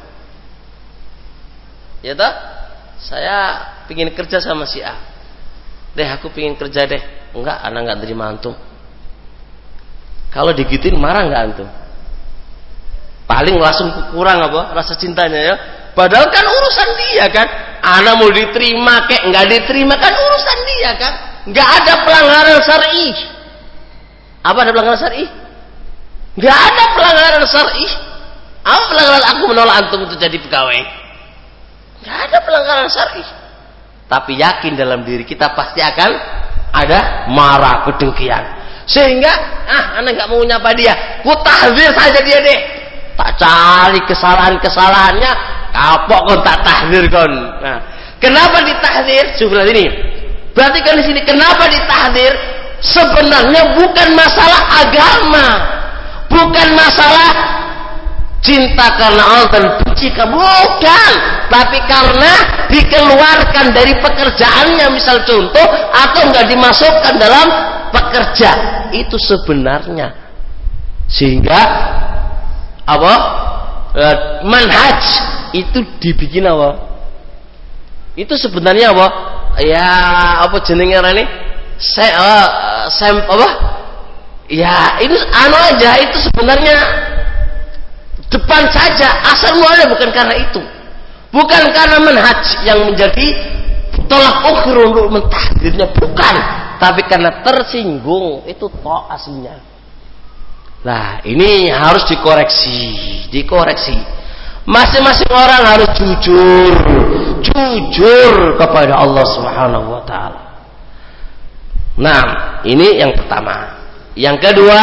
Ya toh? Saya pingin kerja sama si A. Deh aku pingin kerja deh. Enggak, anak enggak terima antum. Kalau digituin marah enggak antum? Paling langsung kurang apa? Rasa cintanya ya. Padahal kan urusan dia kan. Anak mau diterima kek enggak diterima kan urusan dia kan. Enggak ada pelanggaran syar'i. Apa ada pelanggaran syar'i? Enggak ada pelanggaran syar'i. Apa pelanggaran aku menolak antum untuk jadi pegawai? Enggak ada pelanggaran syar'i. Tapi yakin dalam diri kita pasti akan ada marah, kedengkian. Sehingga ah anak enggak mau nyapa dia, ku tahzir saja dia deh. Tak cari kesalahan-kesalahannya, kapok kon tak tahzir kon. Nah, kenapa ditahzir? Coba ini. Perhatikan di sini kenapa ditahdir? Sebenarnya bukan masalah agama, bukan masalah cinta karena Allah dan benci kamu, bukan, tapi karena dikeluarkan dari pekerjaannya, misal contoh, atau enggak dimasukkan dalam pekerja, itu sebenarnya. Sehingga apa? E, manhaj itu dibikin apa? Itu sebenarnya apa? Ya apa jenenge ini? Saya uh, sem apa? Ya itu anu aja, itu sebenarnya depan saja, asal mulanya bukan karena itu, bukan karena manhaj yang menjadi tolak ukur untuk mentahdirnya, bukan, tapi karena tersinggung, itu toh aslinya. Nah ini harus dikoreksi, dikoreksi. Masing-masing orang harus jujur, jujur kepada Allah Subhanahu Wa Taala. Nah ini yang pertama. Yang kedua,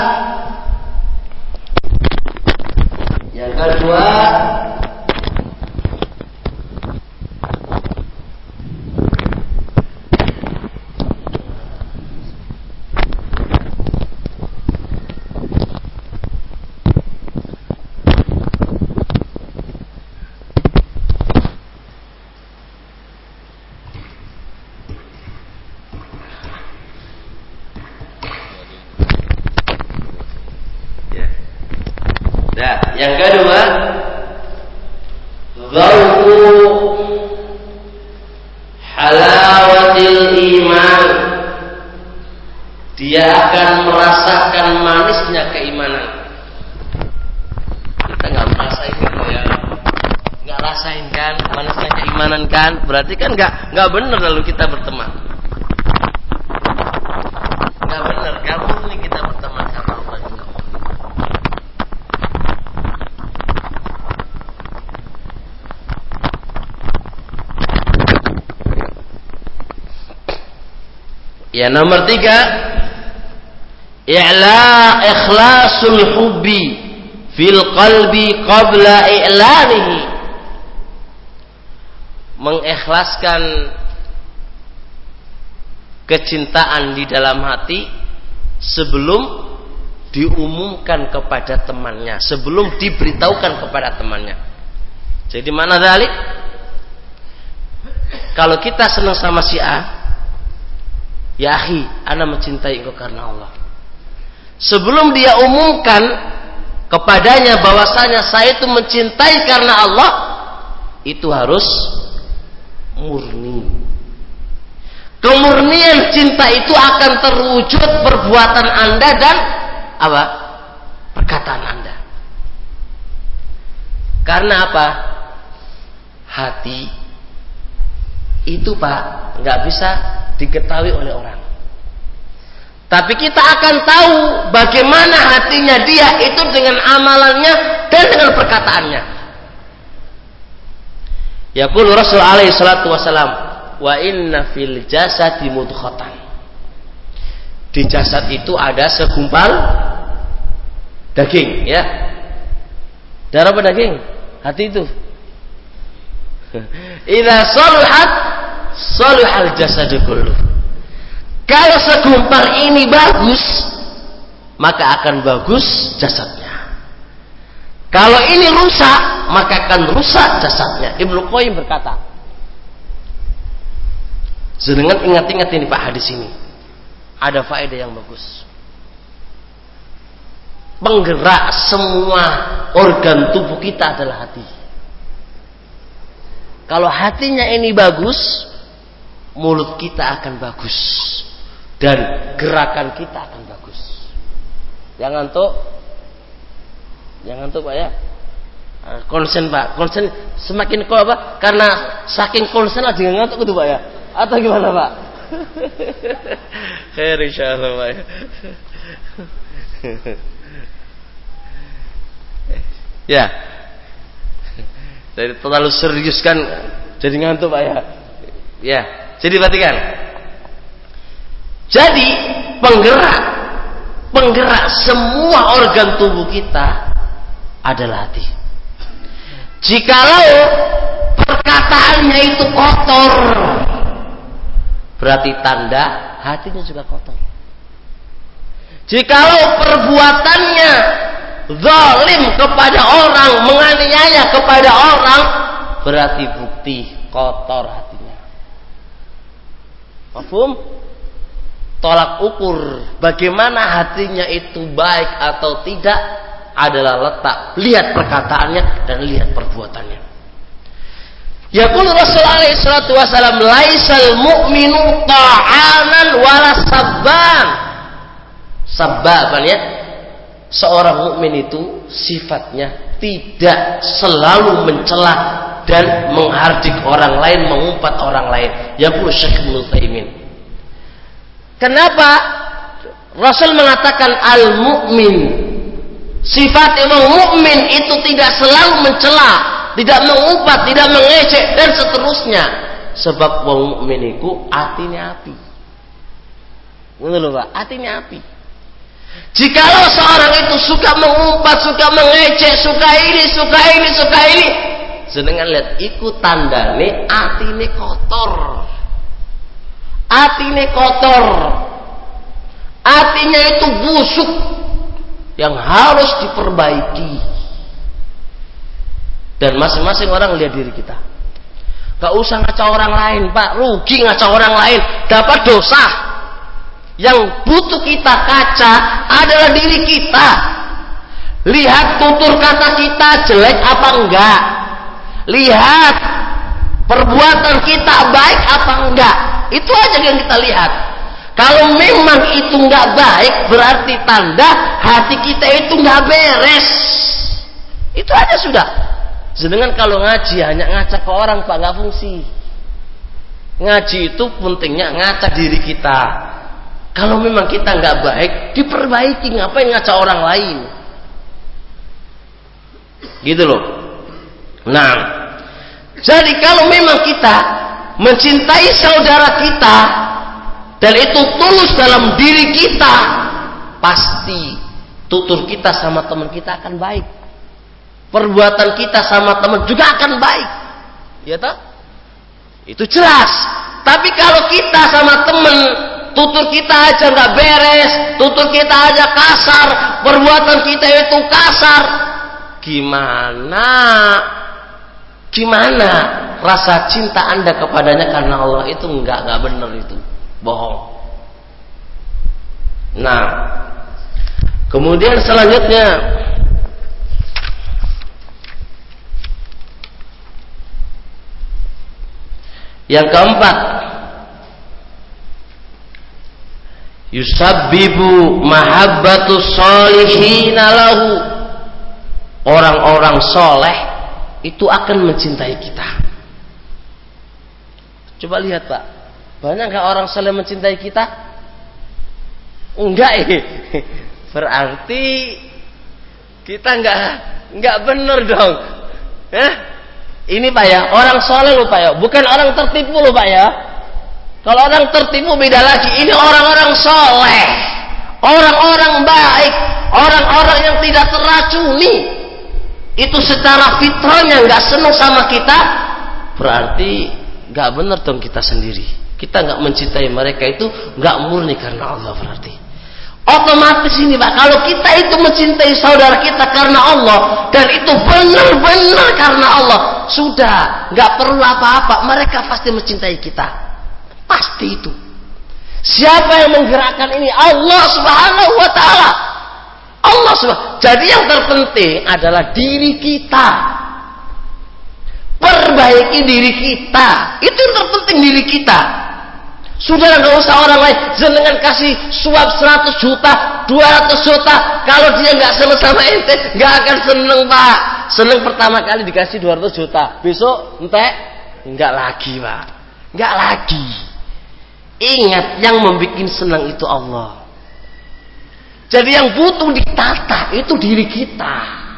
yang kedua Nah, yang kedua, dzauqu halawatil iman. Dia akan merasakan manisnya keimanan. Kita nggak merasain kan ya? Nggak rasain kan manisnya keimanan kan? Berarti kan nggak nggak benar lalu kita berteman. Nggak benar, nggak murni kita berteman sama Allah juga. Ya nomor tiga, i'la ikhlasul hubbi fil qalbi qabla i'lanihi. Mengikhlaskan kecintaan di dalam hati sebelum diumumkan kepada temannya, sebelum diberitahukan kepada temannya. Jadi mana dzalik? Kalau kita senang sama si A, ya akhi, ana mencintai engkau karena Allah. Sebelum dia umumkan kepadanya bahwasanya saya itu mencintai karena Allah, itu harus murni. Kemurnian cinta itu akan terwujud perbuatan Anda dan apa? Perkataan Anda. Karena apa? Hati itu Pak nggak bisa diketahui oleh orang. Tapi kita akan tahu bagaimana hatinya dia itu dengan amalannya dan dengan perkataannya. Yaqul Rasul alaihi salatu wasalam, wa inna fil jasadi mudghatan. Di jasad itu ada segumpal daging, ya. Darah apa daging? Hati itu. Idza saluhat saluhal jasadu kullu. Kalau segumpal ini bagus, maka akan bagus jasadnya. Kalau ini rusak, maka akan rusak jasadnya. Ibnu Qayyim berkata. Sedangkan ingat-ingat ini Pak hadis ini. Ada faedah yang bagus. Penggerak semua organ tubuh kita adalah hati. Kalau hatinya ini bagus, mulut kita akan bagus dan gerakan kita akan bagus. Jangan tuh, jangan tuh Pak ya. Konsen Pak, konsen semakin kok apa? Karena saking konsen aja ngantuk gitu Pak ya. Atau gimana Pak? Khair insyaallah Pak ya. Ya. Jadi terlalu serius kan jadi ngantuk Pak ya. Ya, jadi perhatikan. Jadi penggerak penggerak semua organ tubuh kita adalah hati. Jikalau perkataannya itu kotor, berarti tanda hatinya juga kotor. Jikalau perbuatannya zalim kepada orang, menganiaya kepada orang, berarti bukti kotor hatinya. Paham? Tolak ukur bagaimana hatinya itu baik atau tidak adalah letak lihat perkataannya dan lihat perbuatannya. Yaqul Rasul alaihi salatu wasallam, laisal mu'minu ta'anan wala sabban. Sabban ya. Seorang mukmin itu sifatnya tidak selalu mencela dan menghardik orang lain, mengumpat orang lain. Yaqul Syekh Ibnu Utsaimin. Kenapa Rasul mengatakan al-mu'min? Sifat imam mukmin itu tidak selalu mencela, tidak mengumpat, tidak mengejek dan seterusnya. Sebab wong mukmin iku atine api. Ngono lho, Pak, atine api. Jikalau seorang itu suka mengumpat, suka mengejek, suka ini, suka ini, suka ini, jenengan lihat iku tandane atine kotor. Atine kotor. Atinya itu busuk yang harus diperbaiki. Dan masing-masing orang lihat diri kita. Gak usah ngaca orang lain, Pak. Rugi ngaca orang lain, dapat dosa. Yang butuh kita kaca adalah diri kita. Lihat tutur kata kita jelek apa enggak. Lihat perbuatan kita baik apa enggak. Itu aja yang kita lihat. Kalau memang itu enggak baik, berarti tanda hati kita itu enggak beres. Itu aja sudah. Sedangkan kalau ngaji hanya ngaca ke orang, Pak, enggak fungsi. Ngaji itu pentingnya ngaca diri kita. Kalau memang kita enggak baik, diperbaiki, ngapain ngaca orang lain? Gitu loh. Nah, jadi kalau memang kita mencintai saudara kita dan itu tulus dalam diri kita, pasti tutur kita sama teman kita akan baik, perbuatan kita sama teman juga akan baik, ya toh? Itu jelas. Tapi kalau kita sama teman tutur kita aja nggak beres, tutur kita aja kasar, perbuatan kita itu kasar, gimana? Gimana rasa cinta Anda kepadanya karena Allah itu enggak enggak benar, itu bohong. Nah, kemudian selanjutnya yang keempat, yusabbibu mahabbatu sholihina lahu. Orang-orang soleh itu akan mencintai kita. Coba lihat, Pak, banyak nggak orang soleh mencintai kita? Enggak, eh. Berarti kita nggak nggak benar dong. Eh? Ini Pak ya, orang soleh loh Pak ya, bukan orang tertipu loh Pak ya. Kalau orang tertipu beda lagi. Ini orang-orang soleh, orang-orang baik, orang-orang yang tidak terracuni. Itu secara fitrahnya nggak senang sama kita, berarti nggak benar dong kita sendiri. Kita nggak mencintai mereka itu nggak murni karena Allah berarti. Otomatis ini Pak, kalau kita itu mencintai saudara kita karena Allah dan itu benar-benar karena Allah, sudah nggak perlu apa-apa, mereka pasti mencintai kita. Pasti itu. Siapa yang menggerakkan ini? Allah Subhanahu wa taala. Allah Subhanahu. Jadi yang terpenting adalah diri kita. Perbaiki diri kita. Itu yang terpenting, diri kita. Sudah nggak usah orang lain. Jenengan kasih suap seratus juta, dua ratus juta, kalau dia nggak seneng sama ente, nggak akan seneng Pak. Seneng pertama kali dikasih dua ratus juta, besok ente nggak lagi Pak, nggak lagi. Ingat, yang membuat senang itu Allah. Jadi yang butuh ditata itu diri kita.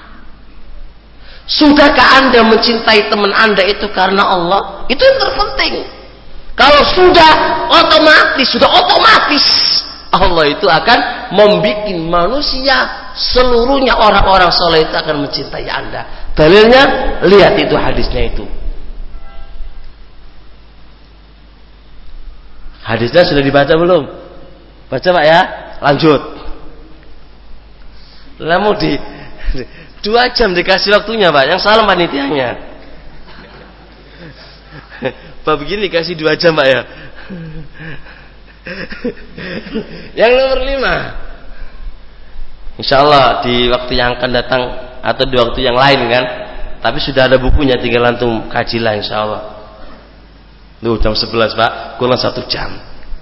Sudahkah Anda mencintai teman Anda itu karena Allah? Itu yang terpenting. Kalau sudah otomatis, sudah otomatis Allah itu akan membuat manusia seluruhnya, orang-orang soleh itu akan mencintai Anda. Dalilnya, lihat itu hadisnya itu. Hadisnya sudah dibaca belum? Baca Pak ya? Lanjut. Lalu di Dua jam dikasih waktunya Pak, yang salah panitianya. Pak begini dikasih dua jam Pak ya. Yang nomor lima, insya Allah di waktu yang akan datang atau di waktu yang lain kan, tapi sudah ada bukunya, tinggal antum kajilah insya Allah. Duh jam sebelas Pak, kurang satu jam.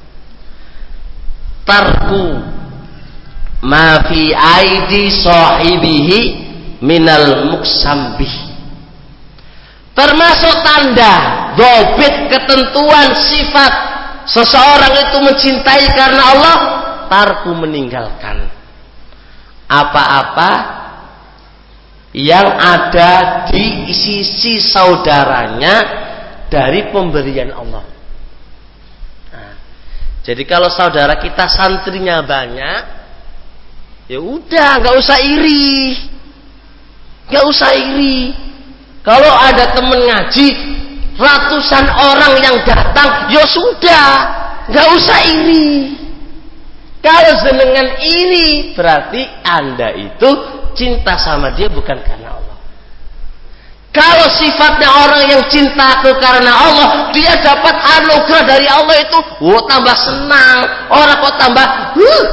Tarku ma fi aidi sahibihi minal muksambih. Termasuk tanda dobit ketentuan sifat seseorang itu mencintai karena Allah, tarku meninggalkan apa-apa yang ada di sisi saudaranya dari pemberian Allah. Nah, jadi kalau saudara kita santrinya banyak, ya udah nggak usah iri, nggak usah iri. Kalau ada temen ngaji ratusan orang yang datang, ya sudah, nggak usah iri. Kalau jenengan iri, berarti Anda itu cinta sama dia bukan karena Allah. Kalau sifatnya orang yang cinta aku karena Allah, dia dapat anugerah dari Allah itu, oh tambah senang. Orang kok tambah, huh,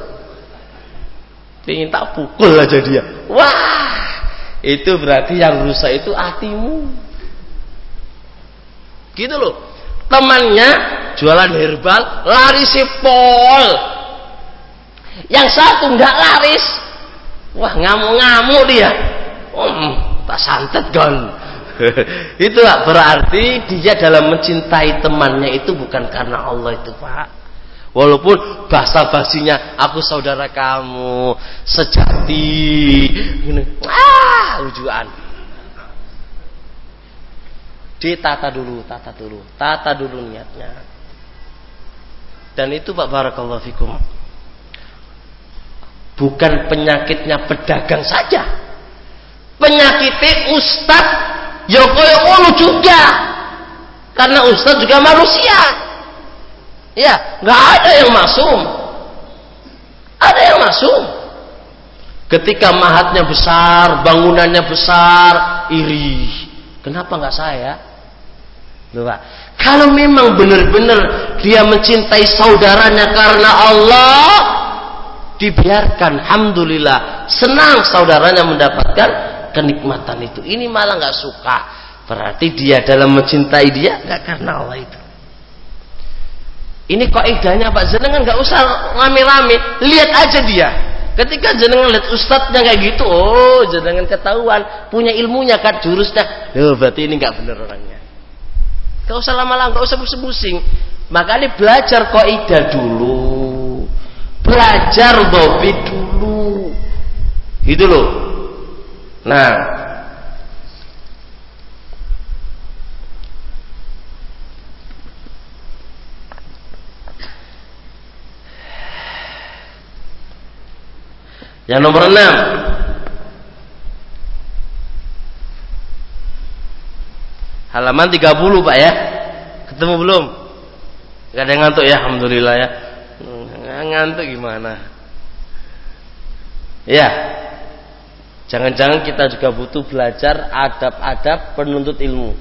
ingin tak pukul aja dia. Wah, itu berarti yang rusak itu hatimu. Gitu loh. Temannya jualan herbal, laris pol. Yang satu nggak laris. Wah, ngamuk-ngamuk dia. Oh, tak santet kan. Itu berarti dia dalam mencintai temannya itu bukan karena Allah itu Pak. Walaupun bahasa basinya aku saudara kamu sejati, gini, ah lucuan. Ditata dulu, tata dulu, tata dulu niatnya. Dan itu Pak Barakallahu Fikum, bukan penyakitnya pedagang saja. Penyakitnya ustaz ya koyo ngono juga. Karena ustaz juga manusia. Ya, nggak ada yang masum. Ada yang masum. Ketika mahatnya besar, bangunannya besar, iri. Kenapa nggak saya? Loh, Pak. Kalau memang benar-benar dia mencintai saudaranya karena Allah, dibiarkan, alhamdulillah, senang saudaranya mendapatkan kenikmatan itu. Ini malah nggak suka, berarti dia dalam mencintai dia nggak karena Allah itu. Ini kaidahnya Pak, jenengan nggak usah rame-rame, lihat aja dia. Ketika jenengan lihat ustadznya kayak gitu, oh jenengan ketahuan punya ilmunya kan, jurusnya, oh berarti ini nggak benar orangnya. Nggak usah lama-lama, nggak usah pusing-pusing. Makanya belajar kaidah dulu, belajar dobit dulu, gitu loh. Nah, yang nomor enam, halaman tiga puluh Pak ya. Ketemu belum? Gak ada yang ngantuk ya, alhamdulillah ya. Ngantuk gimana? Ya, jangan-jangan kita juga butuh belajar adab-adab penuntut ilmu.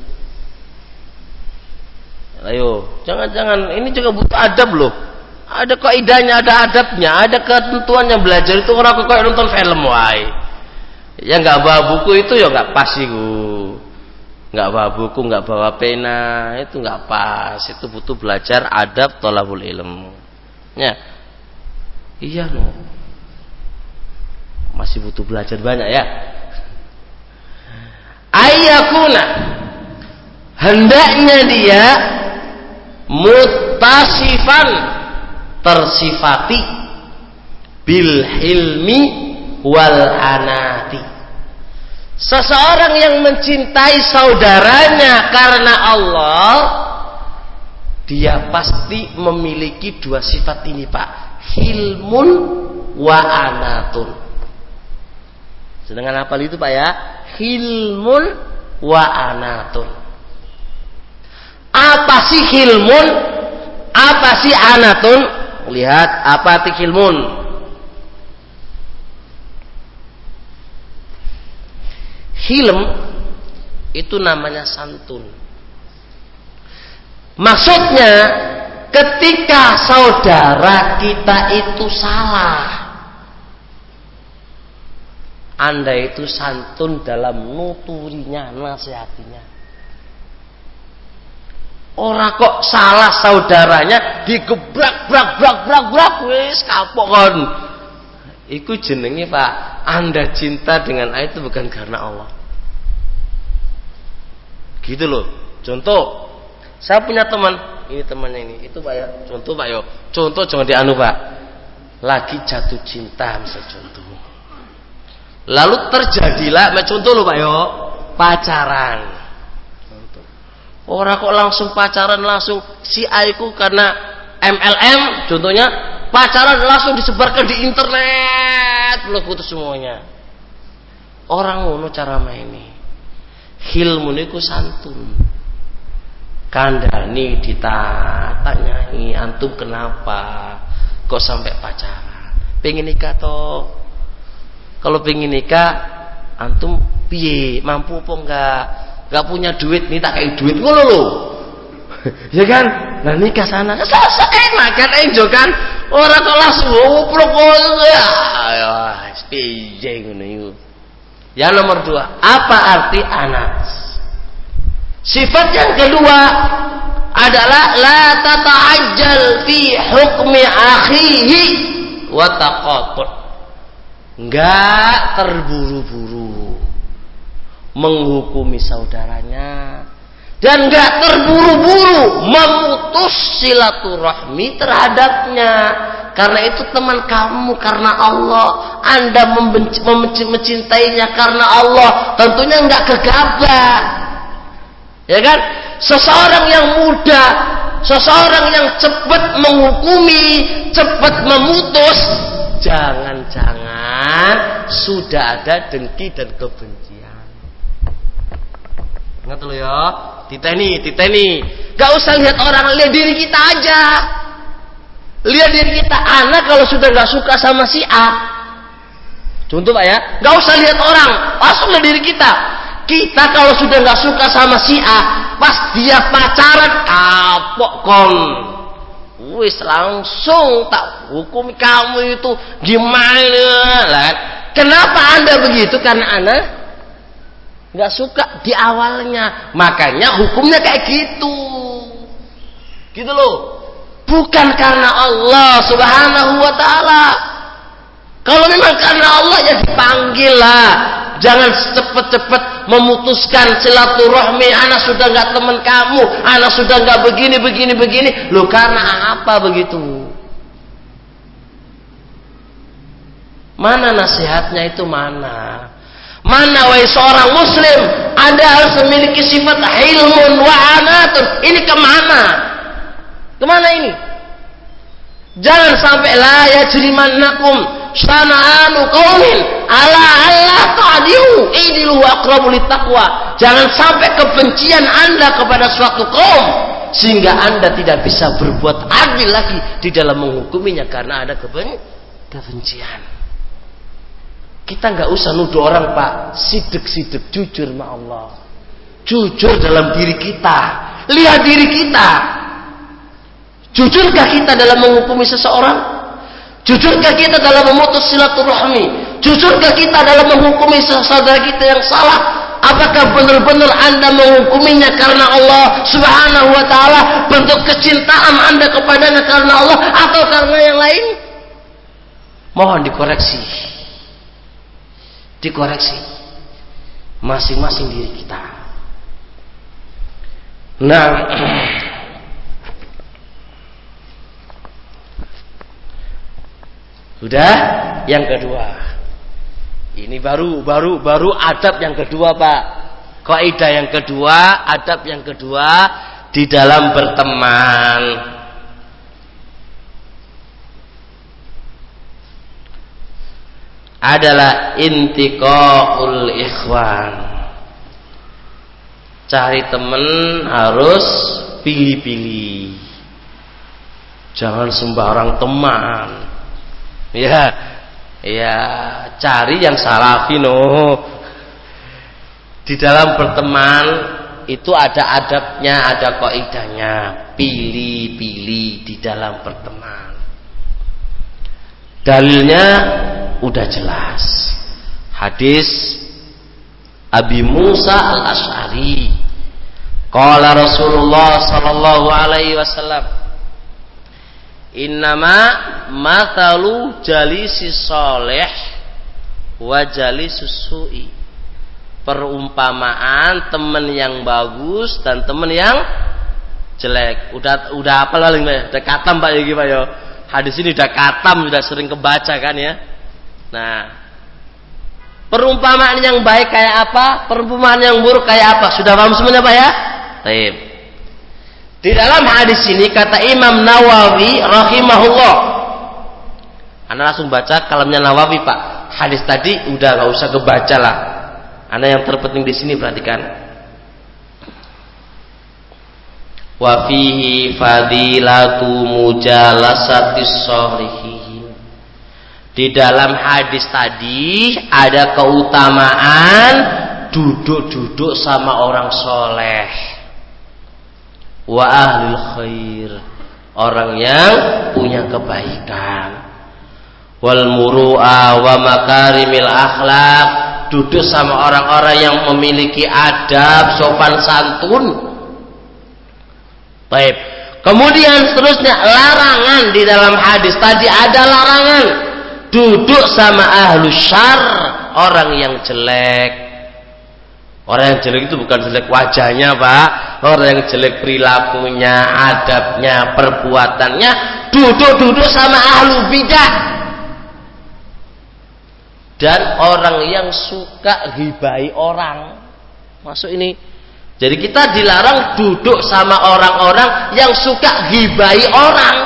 Ayo, jangan-jangan ini juga butuh adab loh. Ada kaidahnya, ada adabnya, ada ketentuannya. Belajar itu orang kok kayak nonton film wae. Ya nggak bawa buku itu ya nggak pas itu. Nggak bawa buku, nggak bawa pena, itu nggak pas. Itu butuh belajar adab thalabul ilm. Ya, iya loh. Masih butuh belajar banyak ya. Ayyakuna, hendaknya dia mutasifan, tersifati bil hilmi wal anati. Seseorang yang mencintai saudaranya karena Allah, dia pasti memiliki dua sifat ini Pak, hilmun wa anatun. Sedangkan hafal itu Pak ya, hilmun wa anatun. Apa sih hilmun? Apa sih anatun? Lihat apa arti hilmun. Hilm itu namanya santun. Maksudnya ketika saudara kita itu salah, Anda itu santun dalam nuturinya, nasihatinya. Orang kok salah saudaranya digebrak brak brak brak brak wis kapok kon. Iku jenenge Pak, Anda cinta dengan ayat itu bukan karena Allah. Gitu loh. Contoh, saya punya teman, ini temannya ini, itu Pak ya. Contoh Pak yo. Contoh jangan dianu Pak. Lagi jatuh cinta misal contoh. Lalu terjadilah, contoh loh Pak yo, pacaran. Orang kok langsung pacaran langsung si A iku karena M L M contohnya pacaran langsung disebarkan di internet belum putus semuanya. Orang ngono cara maini. Hilmu niku santun. Kandani ditanyai antum kenapa kok sampai pacaran? Pengen nikah toh? Kalau pengen nikah antum piye? Mampu apa enggak? Gak punya duit nih tak kayak duit ngono lho. Ya kan? Nah nikah sana selesai enak kan enjo kan. Ora kok langsung oprok ya. Ayo piye ngono iku. Yang nomor dua, apa arti anas? Sifat yang kedua adalah la tata'ajjal fi hukmi akhihi wa taqatu'. Enggak terburu-buru menghukumi saudaranya dan enggak terburu-buru memutus silaturahmi terhadapnya karena itu teman kamu karena Allah, Anda membenci, membenci, mencintainya karena Allah, tentunya enggak gegabah ya kan. Seseorang yang muda, seseorang yang cepat menghukumi, cepat memutus, jangan-jangan sudah ada dengki dan kebencian. Ingat lo ya, titeni, titeni. Gak usah lihat orang, lihat diri kita aja. Lihat diri kita. Anak kalau sudah gak suka sama si A, contoh Pak ya, gak usah lihat orang, langsung lihat diri kita. Kita kalau sudah gak suka sama si A, pas dia pacaran, kapok kon. Wis langsung tak hukumi kamu itu gimana lah. Kenapa Anda begitu? Karena Anda nggak suka di awalnya, makanya hukumnya kayak gitu, gitu loh. Bukan karena Allah Subhanahu Wa Taala. Kalau memang karena Allah ya dipanggil lah. Jangan cepet-cepet memutuskan silaturahmi. Anak sudah nggak teman kamu, anak sudah nggak begini begini begini. Loh karena apa begitu? Mana nasihatnya itu mana? Mana wahai seorang muslim, Anda harus memiliki sifat ilmun wa anatun. Ini kemana? Kemana ini? Jangan sampai la yajrimannakum syana'anu qaumin ala alla ta'dilu idilu aqrabu littaqwa. Jangan sampai kebencian Anda kepada suatu kaum sehingga Anda tidak bisa berbuat adil lagi di dalam menghukuminya karena ada keben kebencian. Kita nggak usah nuduh orang Pak, sidek-sidek, jujur sama Allah, jujur dalam diri kita, lihat diri kita, jujurkah kita dalam menghukumi seseorang, jujurkah kita dalam memutus silaturahmi, jujurkah kita dalam menghukumi saudara kita yang salah, apakah benar-benar Anda menghukuminya karena Allah Subhanahu Wa Taala, bentuk kecintaan Anda kepadanya karena Allah atau karena yang lain? Mohon dikoreksi. Dikoreksi masing-masing diri kita. Nah, sudah yang kedua. Ini baru baru baru adab yang kedua Pak. Kaidah yang kedua, adab yang kedua di dalam berteman. Adalah intiqaul ikhwan. Cari temen harus pilih-pilih. Jangan sembarang teman. Ya, ya cari yang salafi no. Di dalam berteman itu ada adabnya, ada kaidahnya. Pilih-pilih di dalam berteman. Dalilnya udah jelas. Hadis Abi Musa Al-Asy'ari. Qala Rasulullah sallallahu alaihi wasallam, "Innama mathalu jalisi sholih wa jalisus su'i." Perumpamaan teman yang bagus dan teman yang jelek. Udah udah apa paling Udah katam Pak ya Pak ya. Hadis ini udah katam, sudah sering kebaca kan ya. Nah, perumpamaan yang baik kayak apa? Perumpamaan yang buruk kayak apa? Sudah paham semuanya Pak ya? Baik. Di dalam hadis ini kata Imam Nawawi rahimahullah. Anda langsung baca kalamnya Nawawi Pak. Hadis tadi udah nggak usah kebaca lah. Anda yang terpenting di sini perhatikan. Wa fihi fadilatu mujalasatis sholihin. Di dalam hadis tadi ada keutamaan duduk-duduk sama orang soleh. Wa ahlul khair, orang yang punya kebaikan. Wal muru'a wa makarimil akhlak, duduk sama orang-orang yang memiliki adab, sopan santun. Baik. Kemudian seterusnya larangan di dalam hadis tadi ada larangan duduk sama ahlu syar, orang yang jelek. Orang yang jelek itu bukan jelek wajahnya Pak, orang yang jelek perilakunya, adabnya, perbuatannya. Duduk-duduk sama ahlu bidah dan orang yang suka ghibai orang. Masuk ini. Jadi kita dilarang duduk sama orang-orang yang suka ghibai orang.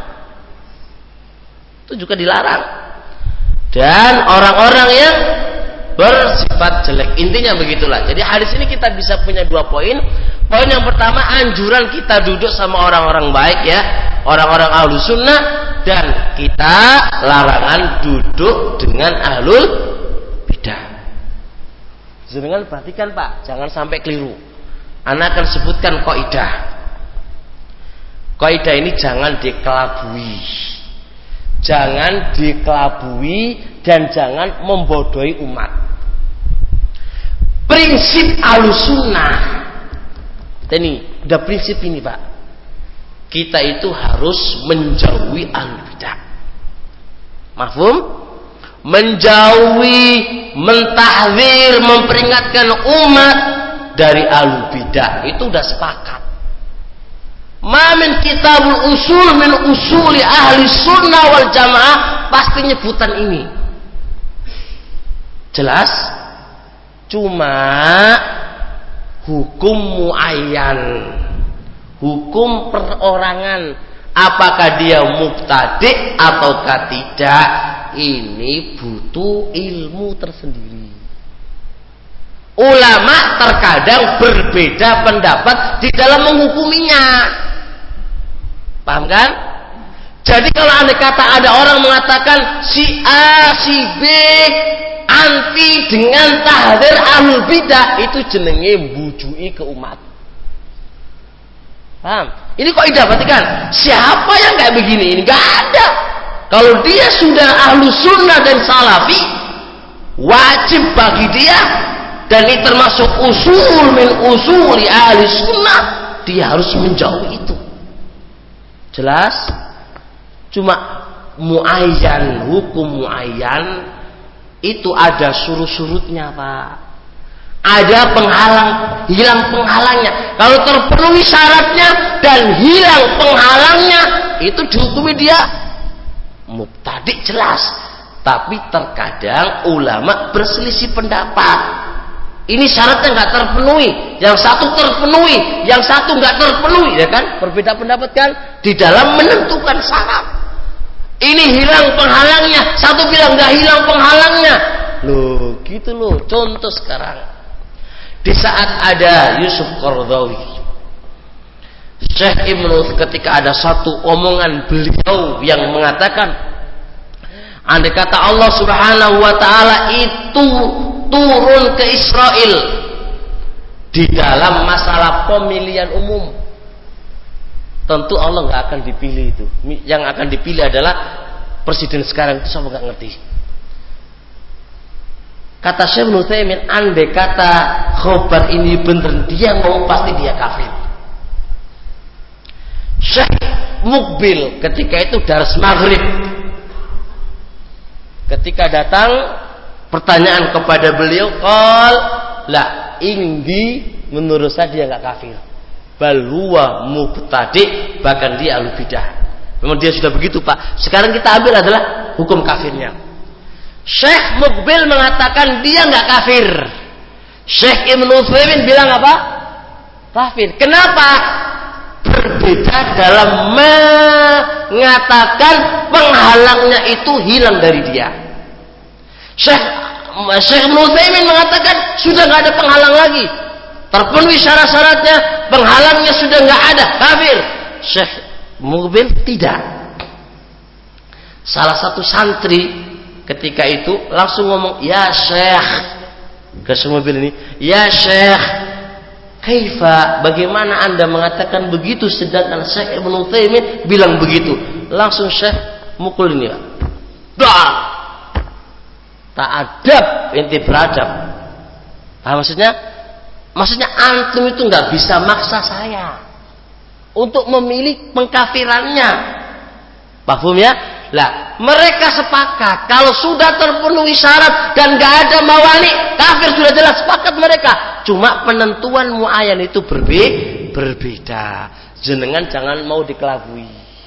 Itu juga dilarang. Dan orang-orang yang bersifat jelek. Intinya begitulah. Jadi hadis ini kita bisa punya dua poin. Poin yang pertama, anjuran kita duduk sama orang-orang baik ya, orang-orang ahlu sunnah, dan kita larangan duduk dengan ahlul bidah. Jangan perhatikan Pak, jangan sampai keliru. Ana akan sebutkan kaidah. Kaidah ini jangan dikelabui. Jangan dikelabui dan jangan membodohi umat. Prinsip Ahlussunnah. Ini udah prinsip ini Pak. Kita itu harus menjauhi ahlul bidah. Mafhum? Menjauhi, mentahdzir, memperingatkan umat dari ahlul bidah itu udah sepakat. Ma min kitabul usul min usuli ahli sunnah wal jamaah, pasti nyebutan ini. Jelas? Cuma hukum muayyan, hukum perorangan, apakah dia mubtadi' ataukah tidak, ini butuh ilmu tersendiri. Ulama terkadang berbeda pendapat di dalam menghukuminya. Paham kan? Jadi kalau andai kata ada orang mengatakan si A, si B anti dengan tahdzir ahlul bidah, itu jenenge mbujui ke umat. Paham? Ini kok tidak perhatikan. Siapa yang kayak begini? Ini enggak ada. Kalau dia sudah ahlu sunnah dan salafi, wajib bagi dia, dan ini termasuk usul min usuli ahli sunnah, dia harus menjauhi itu. Jelas? Cuma muayyan, hukum muayyan itu ada surut-surutnya Pak. Ada penghalang, hilang penghalangnya. Kalau terpenuhi syaratnya dan hilang penghalangnya, itu dihukumi dia mubtadi' jelas. Tapi terkadang ulama berselisih pendapat. Ini syaratnya nggak terpenuhi, yang satu terpenuhi, yang satu nggak terpenuhi, ya kan? Berbeda pendapat kan? Di dalam menentukan syarat. Ini hilang penghalangnya, satu bilang nggak hilang penghalangnya. Loh, gitu loh. Contoh sekarang, di saat ada Yusuf Qaradawi, Syekh Ibnu, ketika ada satu omongan beliau yang mengatakan, andai kata Allah Subhanahu wa taala itu turun ke Israel di dalam masalah pemilihan umum. Tentu Allah nggak akan dipilih itu. Yang akan dipilih adalah presiden sekarang itu, sama nggak ngerti. Kata Syekh Ibnu Utsaimin, andai kata khobar ini bener dia ngomong, pasti dia kafir. Syekh Mukbil ketika itu daras maghrib, ketika datang pertanyaan kepada beliau, qal la indi, menurut saya dia nggak kafir, bal huwa mubtadi', bahkan dia ahlu bidah. Memang dia sudah begitu Pak. Sekarang kita ambil adalah hukum kafirnya. Syekh Mukbil mengatakan dia nggak kafir. Syekh Ibnu Utsaimin bilang apa? Kafir. Kenapa? Berbeda dalam mengatakan penghalangnya itu hilang dari dia. Syekh Syekh Ibnu Utsaimin mengatakan sudah nggak ada penghalang lagi, terpenuhi syarat-syaratnya, penghalangnya sudah nggak ada, kafir. Syekh Mukbil tidak. Salah satu santri ketika itu langsung ngomong, ya Syekh, ke Mukbil ini, ya Syekh, kaifa, bagaimana anda mengatakan begitu sedangkan Syekh Ibnu Utsaimin bilang begitu. Langsung Syekh mukul ini, dah, tak adab, inti beradab. Nah, maksudnya maksudnya antum itu nggak bisa maksa saya untuk memilih pengkafirannya. Paham ya? Lah, mereka sepakat kalau sudah terpenuhi syarat dan gak ada mawani, kafir sudah jelas, sepakat mereka. Cuma penentuan muayyan itu berbe berbeda. Jenengan jangan mau dikelabui.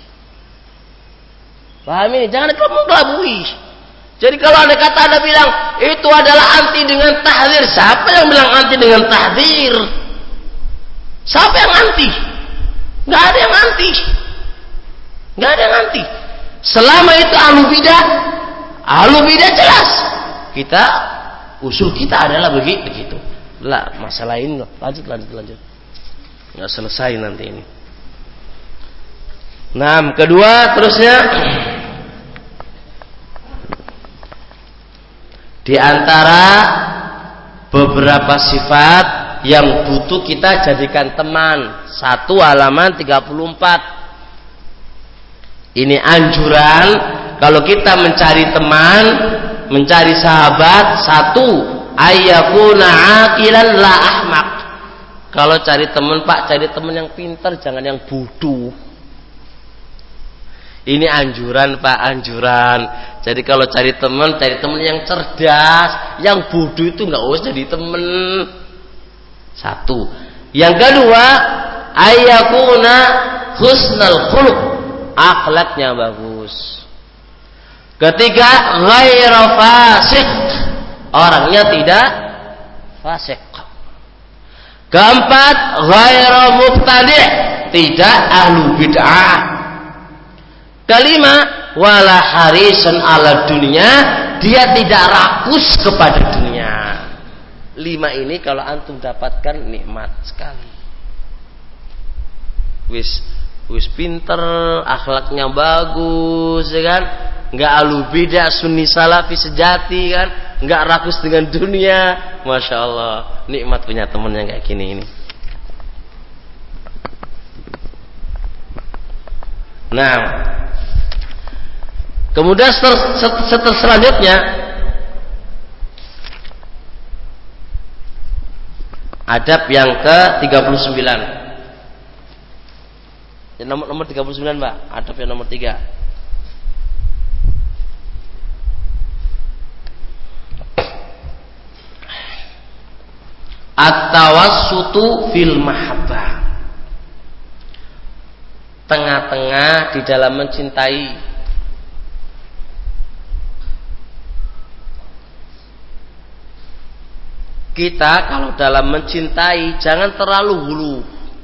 Paham ini? Jangan dikelabui. Jadi kalau ada kata ada bilang itu adalah anti dengan tahdzir, siapa yang bilang anti dengan tahdzir? Siapa yang anti? Gak ada yang anti. Gak ada yang anti. Selama itu ahlu bidah, ahlu bidah jelas. Kita, usul kita adalah begitu. Lah, masalah ini loh. Lanjut, lanjut, lanjut. Nggak selesai nanti ini. Nah, kedua terusnya, di antara beberapa sifat yang butuh kita jadikan teman. Satu halaman tiga puluh empat. Ini anjuran kalau kita mencari teman, mencari sahabat, satu, ayyakuna aqilan la ahmaq. Kalau cari teman Pak, cari teman yang pintar, jangan yang bodoh. Ini anjuran Pak, anjuran. Jadi kalau cari teman, cari teman yang cerdas, yang bodoh itu nggak usah jadi teman. Satu. Yang kedua, ayyakuna husnal khuluq, akhlaknya bagus. Ketiga, ghairu fasik, orangnya tidak fasik. Keempat, ghairu mubtadi', tidak ahlu bid'ah. Kelima, wala harisun ala dunia, dia tidak rakus kepada dunia. Lima ini kalau antum dapatkan nikmat sekali. Wis wis pinter, akhlaknya bagus, ya kan? Enggak alu bidah, sunni salafi sejati, kan? Enggak rakus dengan dunia. Masya Allah, nikmat punya teman yang kayak gini ini. Nah, kemudian setelah selanjutnya adab yang ke tiga puluh sembilan. Yang nomor nomor tiga puluh sembilan, Mbak. Adab yang nomor tiga. At-tawassutu fil mahabbah. Tengah-tengah di dalam mencintai. Kita kalau dalam mencintai jangan terlalu hulu.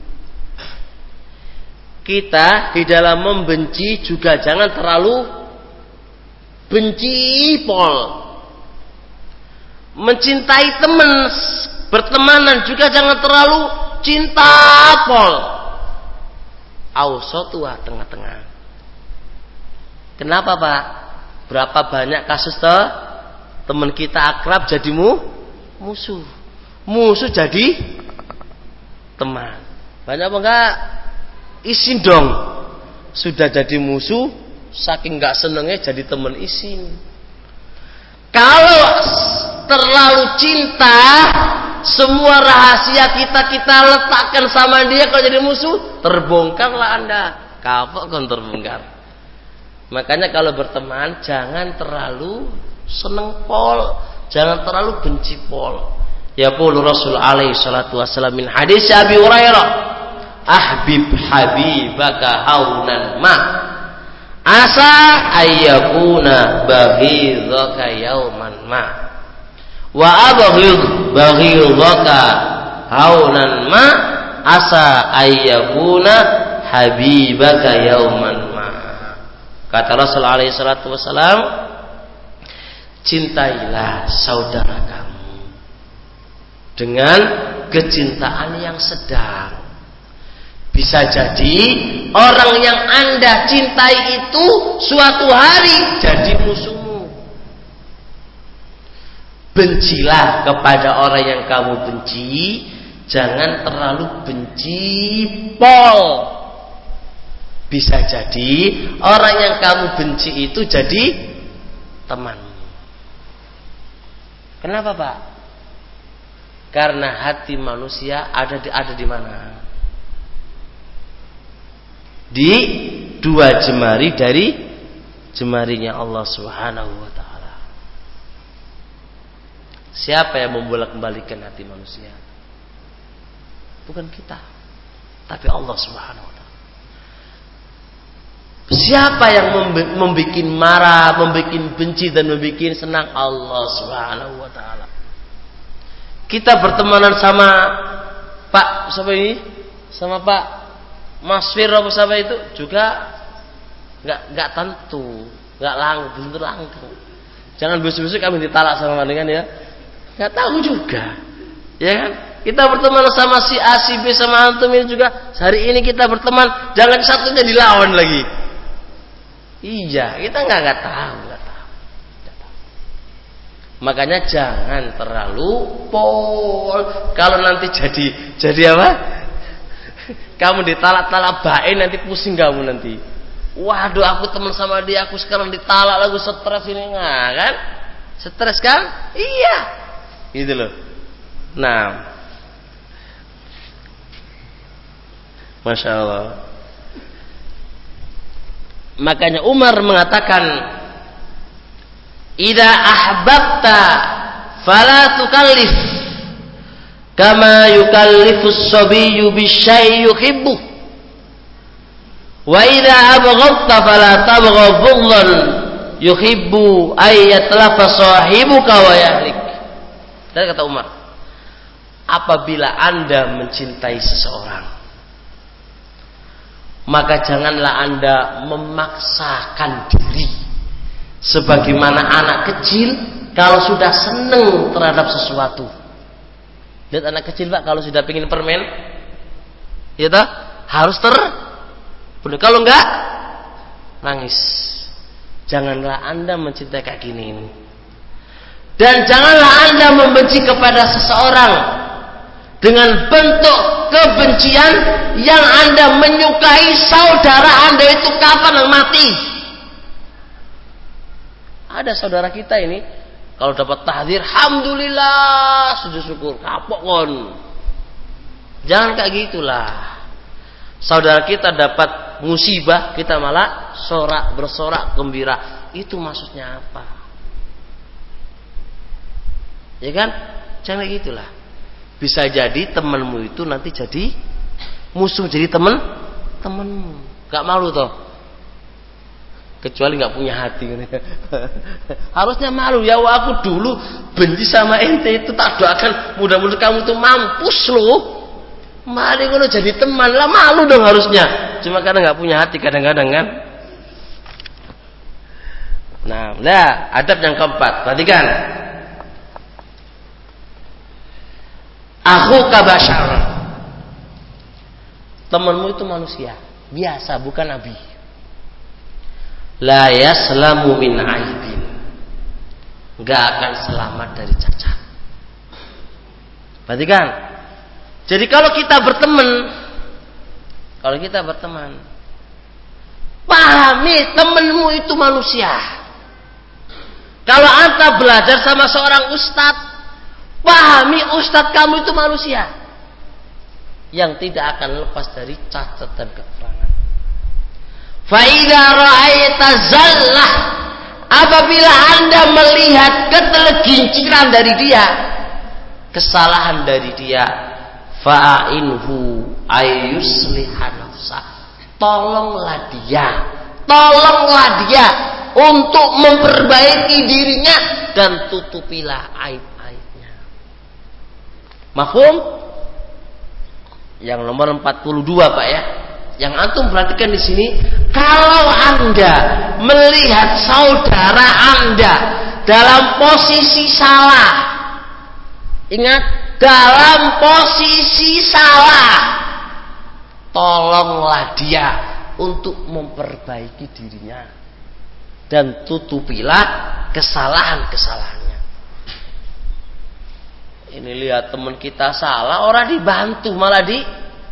Kita di dalam membenci juga jangan terlalu benci pol. Mencintai teman, bertemanan juga jangan terlalu cinta pol. Ausatuha, tengah-tengah. Kenapa Pak? Berapa banyak kasus toh teman kita akrab jadi mu, musuh, musuh jadi teman. Banyak apa enggak? Isin dong. Sudah jadi musuh, saking enggak senengnya jadi teman isin. Kalau terlalu cinta, semua rahasia kita kita letakkan sama dia, kalau jadi musuh, terbongkarlah Anda. Kapok kan terbongkar. Makanya kalau berteman jangan terlalu seneng pol, jangan terlalu benci pol. Ya qul Rasul alaihi salatu wasallam min hadis Abi Hurairah, ahbib habibaka haunan ma asa ayyakuna baghidhaka yauman ma wa abghid baghidhaka haunan ma asa ayyakuna habibaka yauman ma. Kata Rasul alaihi salatu wasallam, cintailah saudara kamu dengan kecintaan yang sedang. Bisa jadi orang yang Anda cintai itu suatu hari jadi musuhmu. Bencilah kepada orang yang kamu benci, jangan terlalu benci pol. Bisa jadi orang yang kamu benci itu jadi temanmu. Kenapa, Pak? Karena hati manusia ada di ada di mana? Di dua jemari dari jemarinya Allah Subhanahu wa taala. Siapa yang membolak-balikkan hati manusia? Bukan kita, tapi Allah Subhanahu wa taala. Siapa yang membuat marah, membuat benci dan membuat senang? Allah Subhanahu wa taala. Kita bertemanan sama Pak siapa ini? Sama Pak Mas Fir apa siapa itu juga nggak nggak tentu, nggak lang, belum langgeng. Jangan besok-besok kami ditalak sama dengan ya, nggak tahu juga, ya kan? Kita berteman sama si A, si B, sama antum ini juga. Hari ini kita berteman, jangan satunya dilawan lagi. Iya, kita nggak nggak tahu, nggak tahu, nggak tahu. Makanya jangan terlalu pol. Kalau nanti jadi jadi apa? Kamu ditalak-talak baik, nanti pusing kamu nanti. Waduh, aku teman sama dia, aku sekarang ditalak, lagu stres ini nggak kan? Stres kan? Iya, gitu loh. Nah, Masya Allah. Makanya Umar mengatakan, "Idza ahbabta fala tukallif kama yukallifus sabiyyu bisyai yuhibbu wa idza abghadta fala tabghad bughdan yuhibbu ay yatlafa sahibuka wa yahlik." Dan kata Umar, apabila Anda mencintai seseorang, maka janganlah Anda memaksakan diri sebagaimana anak kecil kalau sudah senang terhadap sesuatu. Lihat anak kecil, Pak, kalau sudah pengen permen, ya toh, harus ter kalau enggak nangis. Janganlah Anda mencintai kayak gini ini. Dan janganlah Anda membenci kepada seseorang dengan bentuk kebencian yang Anda menyukai saudara Anda itu kapan mati. Ada saudara kita ini kalau dapat tahdzir, alhamdulillah, sujud syukur, kapok kon. Jangan kayak gitulah. Saudara kita dapat musibah, kita malah sorak bersorak gembira. Itu maksudnya apa? Ya kan? Jangan kayak gitulah. Bisa jadi temanmu itu nanti jadi musuh, jadi teman temanmu. Gak malu toh? Kecuali gak punya hati. Harusnya malu. Ya aku dulu benci sama ente itu, tak doakan mudah-mudahan kamu tuh mampus loh. Mari kalau jadi teman lah, malu dong harusnya. Cuma karena gak punya hati kadang-kadang kan. Nah, nah adab yang keempat. Perhatikan. Akhuka bashar. Temanmu itu manusia biasa, bukan nabi. La yaslamu min aibin. Enggak akan selamat dari cacat. Perhatikan. Jadi kalau kita berteman, kalau kita berteman, pahami temanmu itu manusia. Kalau anta belajar sama seorang ustadz, pahami ustadz kamu itu manusia yang tidak akan lepas dari cacat dan kekurangan. Fa idza ra'aita zallah, apabila anda melihat ketergelinciran dari dia, kesalahan dari dia, fa'inhu ayyusliha nafsa, tolonglah dia, tolonglah dia untuk memperbaiki dirinya dan tutupilah aib-aibnya. Mafhum? Yang nomor empat puluh dua Pak ya. Yang antum perhatikan di sini, kalau Anda melihat saudara Anda dalam posisi salah, ingat, dalam posisi salah, tolonglah dia untuk memperbaiki dirinya dan tutupilah kesalahan-kesalahannya. Ini lihat teman kita salah, orang dibantu malah di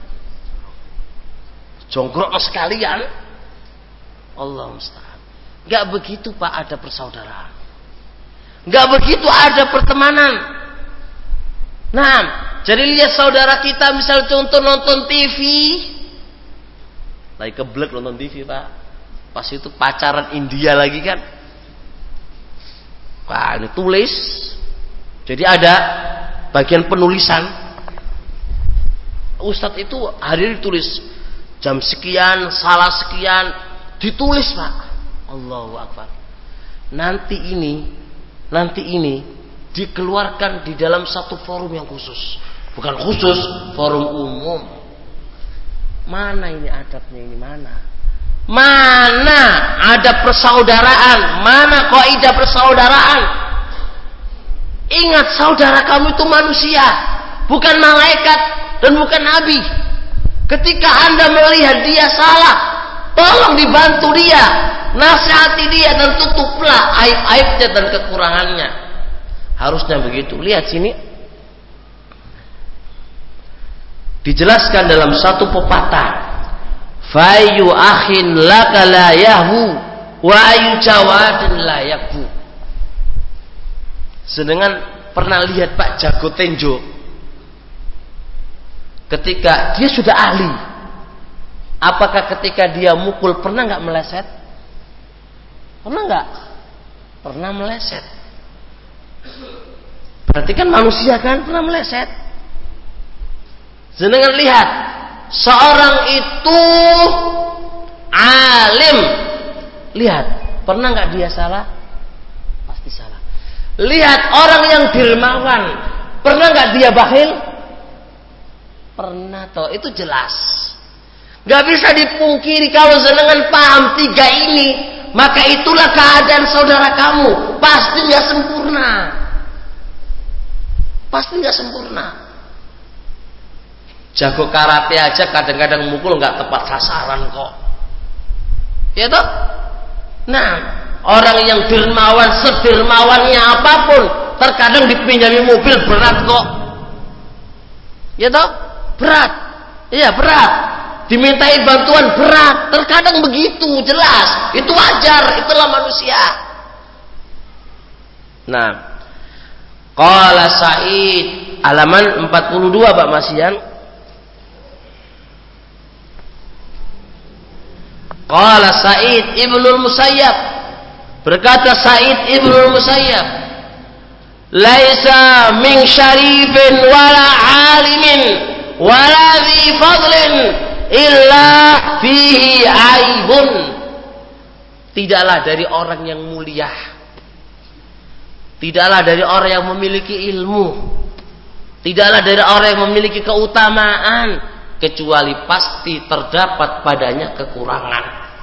jonggrok sekalian. Allah musta'an. Gak begitu Pak ada persaudaraan. Gak begitu ada pertemanan. Nah, jadi lihat saudara kita misal contoh nonton T V, lagi keblek nonton T V Pak, pas itu pacaran India lagi kan. Wah ini tulis, jadi ada bagian penulisan. Ustadz itu hari ditulis jam sekian, salah sekian, ditulis Pak. Allahu Akbar. Nanti ini, nanti ini dikeluarkan di dalam satu forum yang khusus. Bukan khusus, forum umum. Mana ini adabnya ini, mana? Mana ada persaudaraan? Mana kaidah persaudaraan? Ingat, saudara kamu itu manusia, bukan malaikat dan bukan nabi. Ketika Anda melihat dia salah, tolong dibantu dia, nasihati dia dan tutuplah aib-aibnya dan kekurangannya. Harusnya begitu. Lihat sini, dijelaskan dalam satu pepatah, fayu akhin laka la yahu wa ayu jawadin la yakbu. Sedangkan pernah lihat Pak Jago Tenjo, ketika dia sudah ahli, apakah ketika dia mukul pernah nggak meleset? Pernah nggak? Pernah meleset. Berarti kan manusia kan pernah meleset. Jenengan lihat, seorang itu alim, lihat, pernah nggak dia salah? Pasti salah. Lihat orang yang dermawan, pernah nggak dia bakhil? Pernah toh, itu jelas. Gak bisa dipungkiri kalau jenengan paham tiga ini, maka itulah keadaan saudara kamu. Pasti gak sempurna. Pasti gak sempurna. Jago karate aja kadang-kadang mukul gak tepat sasaran kok. Ya toh? Nah, orang yang dermawan, sedermawannya apapun, terkadang dipinjami mobil berat kok. Ya toh? Berat. Iya berat. Dimintai bantuan berat. Terkadang begitu, jelas. Itu wajar, itulah manusia. Nah, qala Sa'id, halaman empat puluh dua Pak Masian. Qala Sa'id Ibnul Musayyab, berkata Sa'id Ibnul Musayyab, laisa min syarifin wala alimin wala dhi fadlin illa fihi aibun. Tidaklah dari orang yang mulia, tidaklah dari orang yang memiliki ilmu, tidaklah dari orang yang memiliki keutamaan, kecuali pasti terdapat padanya kekurangan.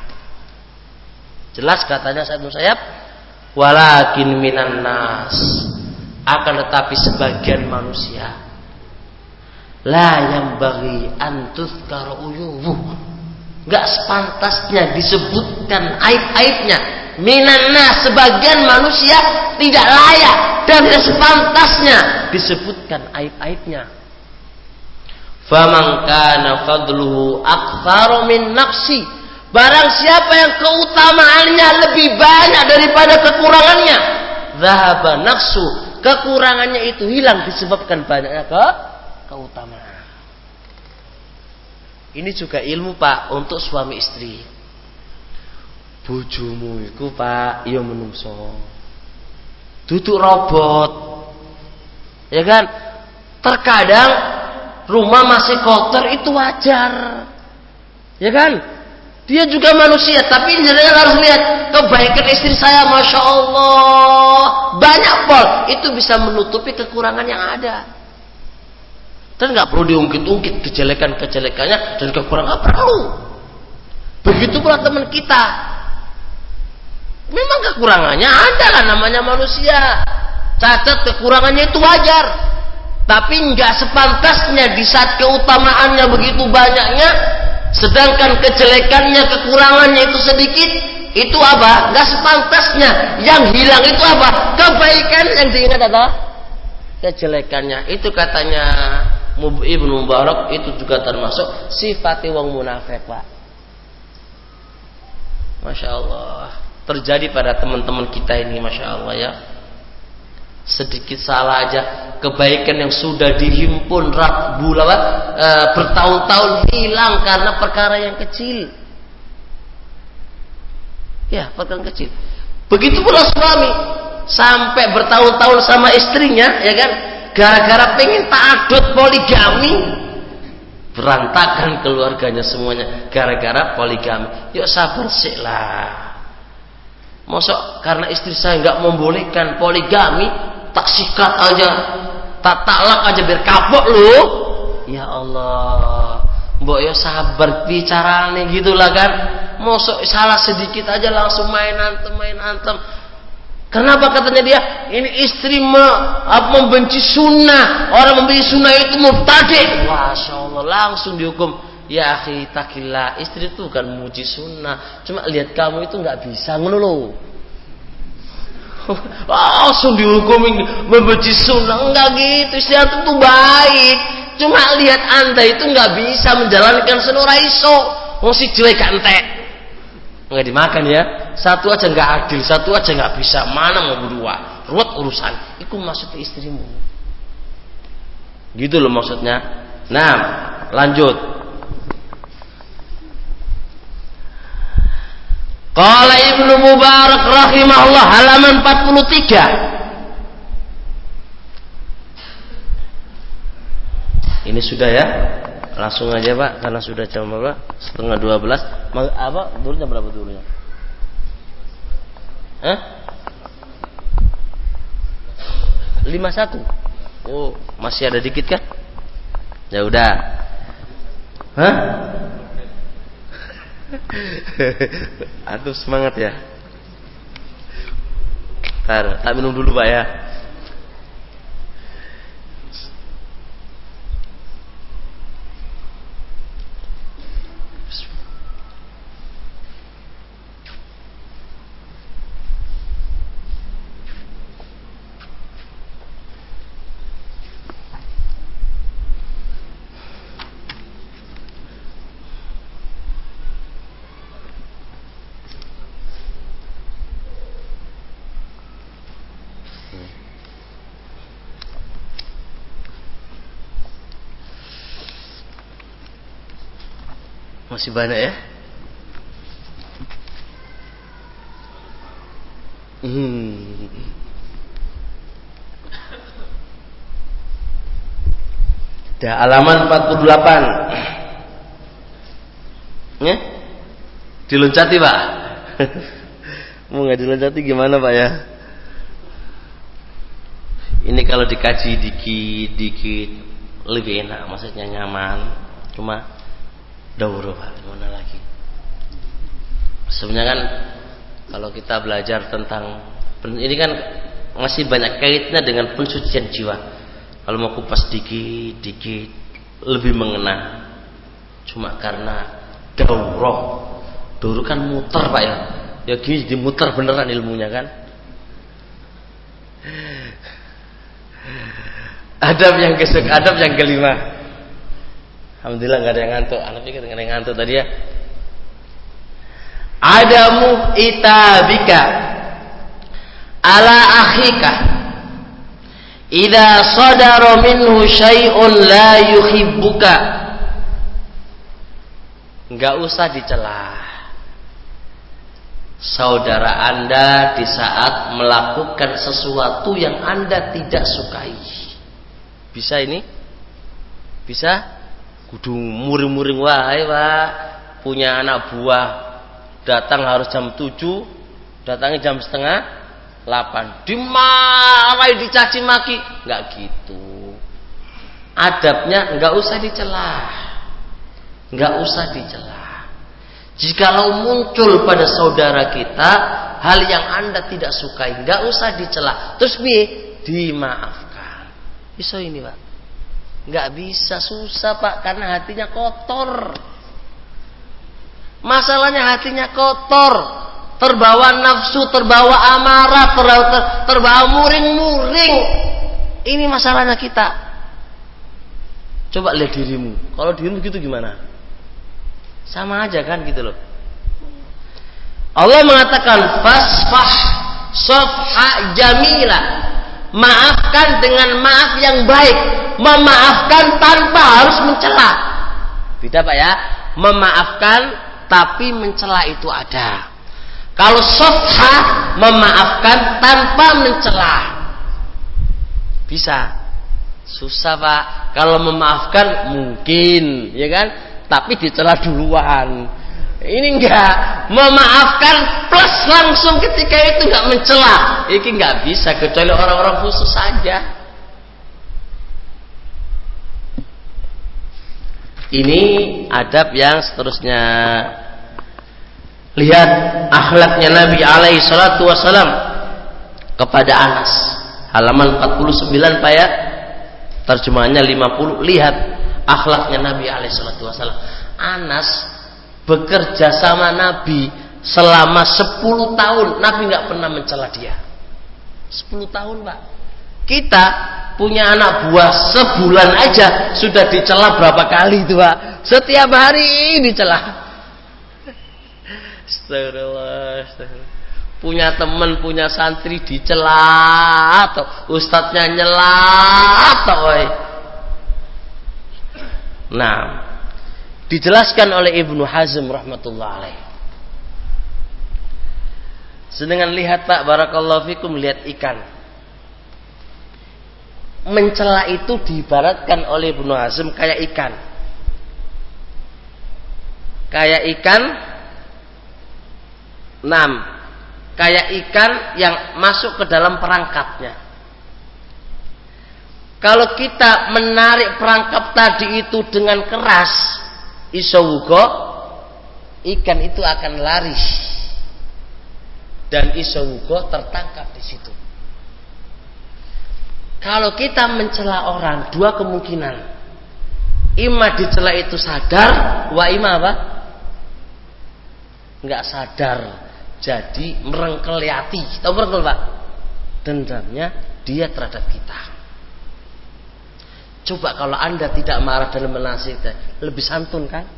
Jelas katanya Sa'id bin Musayyab, walakin minan nas, akan tetapi sebagian manusia, la yang bagi antuz karouyuhu, gak sepantasnya disebutkan aib-aibnya. Minanna, sebagian manusia tidak layak dan tidak sepantasnya disebutkan aib-aibnya. Faman kana fadluhu aktsara min nafsi, barang siapa yang keutamaannya lebih banyak daripada kekurangannya, dhahaba nafsu, kekurangannya itu hilang disebabkan banyaknya ke keutamaan. Ini juga ilmu Pak untuk suami istri. Bojomu iku Pak ya menungso, duduk robot, ya kan? Terkadang rumah masih kotor itu wajar, ya kan? Dia juga manusia, tapi jangan harus lihat kebaikan istri saya, masya Allah banyak pol, itu bisa menutupi kekurangan yang ada. Dan nggak perlu diungkit-ungkit kejelekan-kejelekannya dan kekurangan perlu. Begitu pula teman kita. Memang kekurangannya ada lah, namanya manusia. Cacat kekurangannya itu wajar. Tapi nggak sepantasnya di saat keutamaannya begitu banyaknya, sedangkan kejelekannya, kekurangannya itu sedikit. Itu apa? Nggak sepantasnya. Yang hilang itu apa? Kebaikan, yang diingat adalah kejelekannya. Itu katanya Ibnu Mubarak, itu juga termasuk sifati wong munafik Pak. Masya Allah. Terjadi pada teman-teman kita ini, masya Allah ya. Sedikit salah aja, kebaikan yang sudah dihimpun rabu lawat e, bertahun-tahun hilang karena perkara yang kecil. Ya, perkara yang kecil. Begitu pula suami, sampai bertahun-tahun sama istrinya, ya kan? Gara-gara pengen ta'adud poligami, berantakan keluarganya semuanya gara-gara poligami. Yuk sabar sih lah. Masa karena istri saya nggak membolehkan poligami, tak sikat aja, tak talak aja biar kapok lu. Ya Allah, mbok ya sabar bicarane gitulah kan. Masa salah sedikit aja langsung main antem main antem. Kenapa katanya dia? Ini istri me, membenci sunnah. Orang membenci sunnah itu mubtadi'. Masya Allah, langsung dihukum. Ya akhi takillah, istri itu kan muji sunnah, cuma lihat kamu itu nggak bisa ngono loh. Langsung dihukumin membenci sunnah. Enggak gitu, istri antum tuh baik, cuma lihat anda itu nggak bisa menjalankan senora iso. Mau si jelek ente nggak dimakan ya, satu aja nggak adil, satu aja nggak bisa, mana mau berdua, ruwet urusan. Itu maksudnya istrimu, gitu loh maksudnya. Nah, lanjut. Qala Ibnu Mubarak rahimahullah, halaman empat puluh tiga. Ini sudah ya, langsung aja Pak, karena sudah jam berapa? Setengah dua belas. Apa? Dulunya berapa dulunya? Hah? Lima satu. Oh, masih ada dikit kan? Ya udah. Hah? Aduh semangat ya. Ntar, tak minum dulu Pak ya. Masih banyak ya. Hmm. Dah halaman empat puluh delapan. Ya? Diloncati Pak. Mau nggak diloncati gimana Pak ya? Ini kalau dikaji dikit-dikit lebih enak, maksudnya nyaman. Cuma daurah Pak, gimana lagi? Sebenarnya kan kalau kita belajar tentang ini kan masih banyak kaitannya dengan pensucian jiwa. Kalau mau kupas dikit-dikit lebih mengena. Cuma karena daurah, daurah kan muter Pak ya. Ya gini dimuter beneran ilmunya kan. Adab yang kesek, adab yang kelima. Alhamdulillah nggak ada yang ngantuk. Anak pikir nggak ada yang ngantuk tadi ya. Adamu itabika ala akhika idza sadara minhu syai'un la yuhibbuka. Enggak usah dicela saudara Anda di saat melakukan sesuatu yang Anda tidak sukai. Bisa ini? Bisa? Kudu muring-muring wae, Pak. Punya anak buah datang harus jam tujuh, datangnya jam setengah delapan. Dimarahi, dicaci maki, enggak gitu. Adabnya enggak usah dicela. Enggak usah dicela. Jikalau muncul pada saudara kita hal yang Anda tidak sukai, enggak usah dicela. Terus piye? Dimaafkan. Bisa ini, Pak? Enggak bisa, susah, Pak, karena hatinya kotor. Masalahnya hatinya kotor, terbawa nafsu, terbawa amarah, terbawa, ter, terbawa muring-muring. Ini masalahnya kita. Coba lihat dirimu. Kalau dirimu gitu gimana? Sama aja kan gitu loh. Allah mengatakan fasfah safha jamila. Maafkan dengan maaf yang baik. Memaafkan tanpa harus mencela. Beda, Pak ya. Memaafkan tapi mencela itu ada. Kalau safha memaafkan tanpa mencela. Bisa. Susah, Pak. Kalau memaafkan mungkin, ya kan? Tapi dicela duluan. Ini enggak. Memaafkan plus langsung ketika itu enggak mencela. Ini enggak bisa kecuali orang-orang khusus saja. Ini adab yang seterusnya. Lihat akhlaknya Nabi alaihi salatu wasalam kepada Anas. Halaman empat puluh sembilan, Pak ya. Terjemahannya lima puluh. Lihat akhlaknya Nabi alaihi salatu wasalam. Anas bekerja sama Nabi selama sepuluh tahun. Nabi nggak pernah mencela dia. sepuluh tahun, Pak. Kita punya anak buah sebulan aja sudah dicela berapa kali itu, Pak? Setiap hari dicela. Astagfirullah, astagfirullah. Punya teman, punya santri dicela atau ustadznya nyela atau nah, dijelaskan oleh Ibnu Hazm rahmatullah alaih. Sedangkan lihat, Pak, barakallahu fikum, lihat ikan. Mencela itu diibaratkan oleh Ibnu Hazm kayak ikan. Kayak ikan enam. Kayak ikan yang masuk ke dalam perangkapnya. Kalau kita menarik perangkap tadi itu dengan keras, isowugo, ikan itu akan lari. Dan isowugo tertangkap di situ. Kalau kita mencela orang, dua kemungkinan. Ima dicela itu sadar, wa ima apa? Enggak sadar. Jadi merengkel hati. Tahu merengkel, Pak? Dendamnya dia terhadap kita. Coba kalau Anda tidak marah dalam menasihati, lebih santun kan?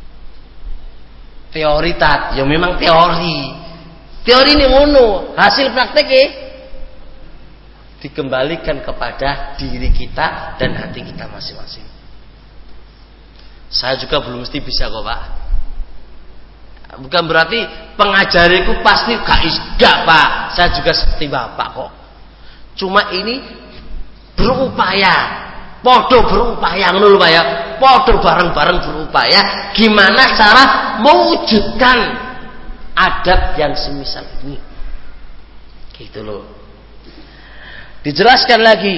Teori tak, ya memang teori. Teori ini ngono, hasil prakteknya dikembalikan kepada diri kita dan hati kita masing-masing. Saya juga belum mesti bisa kok, Pak. Bukan berarti pengajariku pasti gak, Pak. Saya juga seperti Bapak kok. Cuma ini berupaya, podo berupaya, ngono Pak ya. Podo bareng-bareng berupaya gimana cara mewujudkan adab yang semisal ini. Gitu loh. Dijelaskan lagi,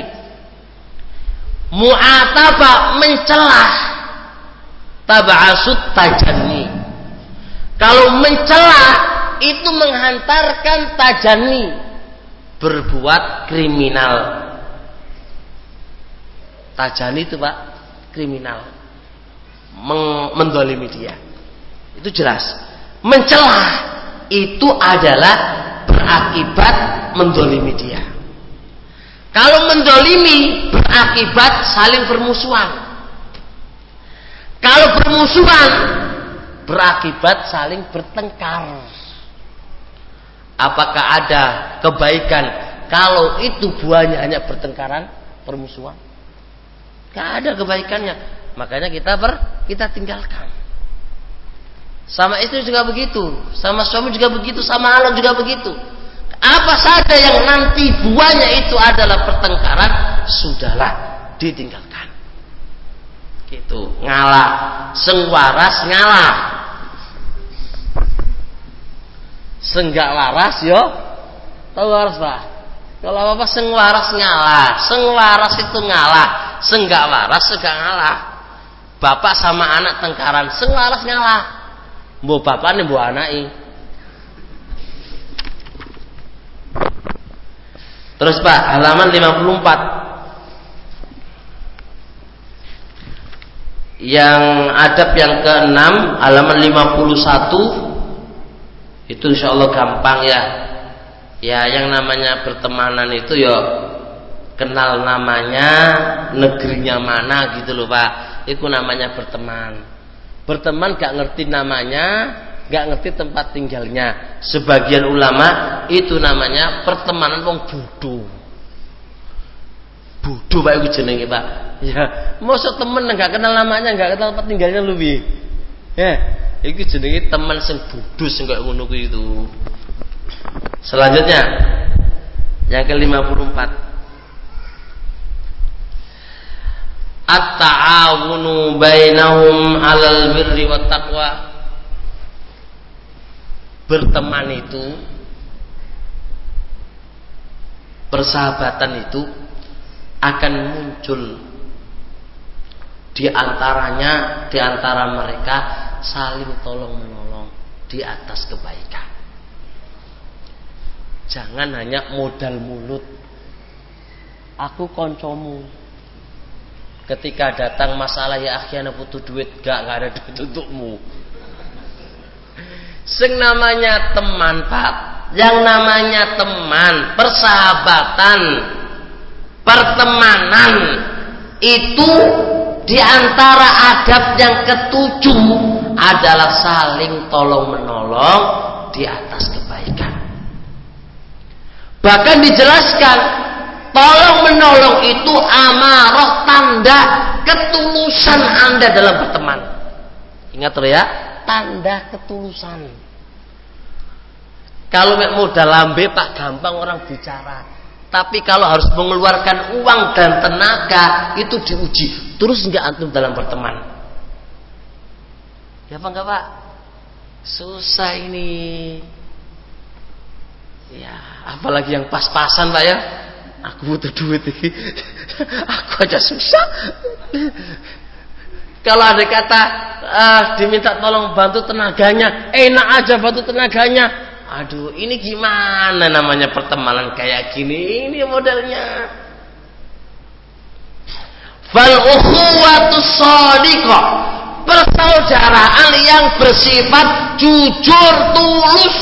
mu'ataba mencelah, tab'asut tajanni. Kalau mencelah itu menghantarkan tajanni, berbuat kriminal. Tajanni itu, Pak, kriminal, mendolimi dia. Itu jelas. Mencelah itu adalah berakibat mendolimi dia. Kalau mendolimi berakibat saling permusuhan. permusuhan berakibat saling bertengkar. Apakah ada kebaikan kalau itu buahnya hanya bertengkaran, permusuhan? Gak ada kebaikannya. Makanya kita ber, kita tinggalkan. Sama istri juga begitu, sama suami juga begitu, sama anak juga begitu. Apa saja yang nanti buahnya itu adalah pertengkaran, sudahlah ditinggalkan. Gitu, ngalah, sengwaras ngalah. Senggak waras yo, tahu waras Pak? Kalau apa-apa sengwaras ngalah, sengwaras itu ngalah, senggak waras senggak ngalah. Bapak sama anak tengkaran, sengwaras ngalah. Mbok bapak nih mbok anaki. Terus Pak, halaman lima puluh empat. Yang adab yang keenam, halaman lima puluh satu. Itu insyaallah gampang ya. Ya yang namanya pertemanan itu ya kenal namanya, negerinya mana gitu loh Pak. Itu namanya berteman. Berteman gak ngerti namanya, gak ngerti tempat tinggalnya. Sebagian ulama itu namanya pertemanan wong bodoh. Bodoh Pak iku jenenge Pak. Ya, mosok temen gak kenal namanya, gak kenal tempat tinggalnya lu piye? Ya, iki jenenge teman sing bodoh sing kaya ngono kuwi itu. Selanjutnya yang ke lima puluh empat. At-ta'awunu bainahum 'alal birri wat taqwa. Berteman itu, persahabatan itu akan muncul di antaranya, di antara mereka saling tolong menolong di atas kebaikan. Jangan hanya modal mulut. Aku koncomu. Ketika datang masalah ya akhi ana butuh duit, gak gak ada duit untukmu. Sing namanya teman Pak, yang namanya teman, persahabatan, pertemanan itu di antara adab yang ketujuh adalah saling tolong menolong di atas kebaikan. Bahkan dijelaskan tolong menolong itu amarah, tanda ketulusan Anda dalam berteman. Ingat loh ya, tanda ketulusan. Kalau modal lambe Pak gampang orang bicara. Tapi kalau harus mengeluarkan uang dan tenaga itu diuji. Terus enggak antum dalam berteman? Ya apa enggak Pak? Susah ini. Ya, apalagi yang pas-pasan Pak ya. Aku butuh duit ini. Aku aja susah. Kalau ada kata uh, diminta tolong bantu tenaganya, enak aja bantu tenaganya. Aduh, ini gimana namanya pertemanan kayak gini? Ini modelnya. Fal ukhuwatus shadiqah, persaudaraan yang bersifat jujur tulus.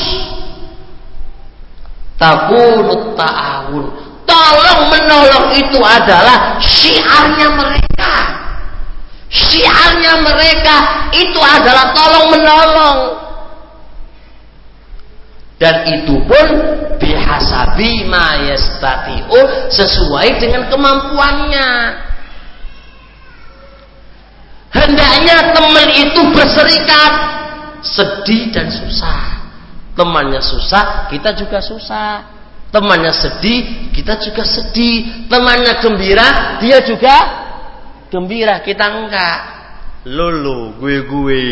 Takunut ta'awun, tolong menolong itu adalah syiarnya mereka. Syiarnya mereka itu adalah tolong menolong. Dan itu pun bihasabi ma yastati'u, sesuai dengan kemampuannya. Hendaknya teman itu berserikat, sedih dan susah. Temannya susah, kita juga susah. Temannya sedih, kita juga sedih. Temannya gembira, dia juga gembira, kita enggak. Lolo, gue-gue.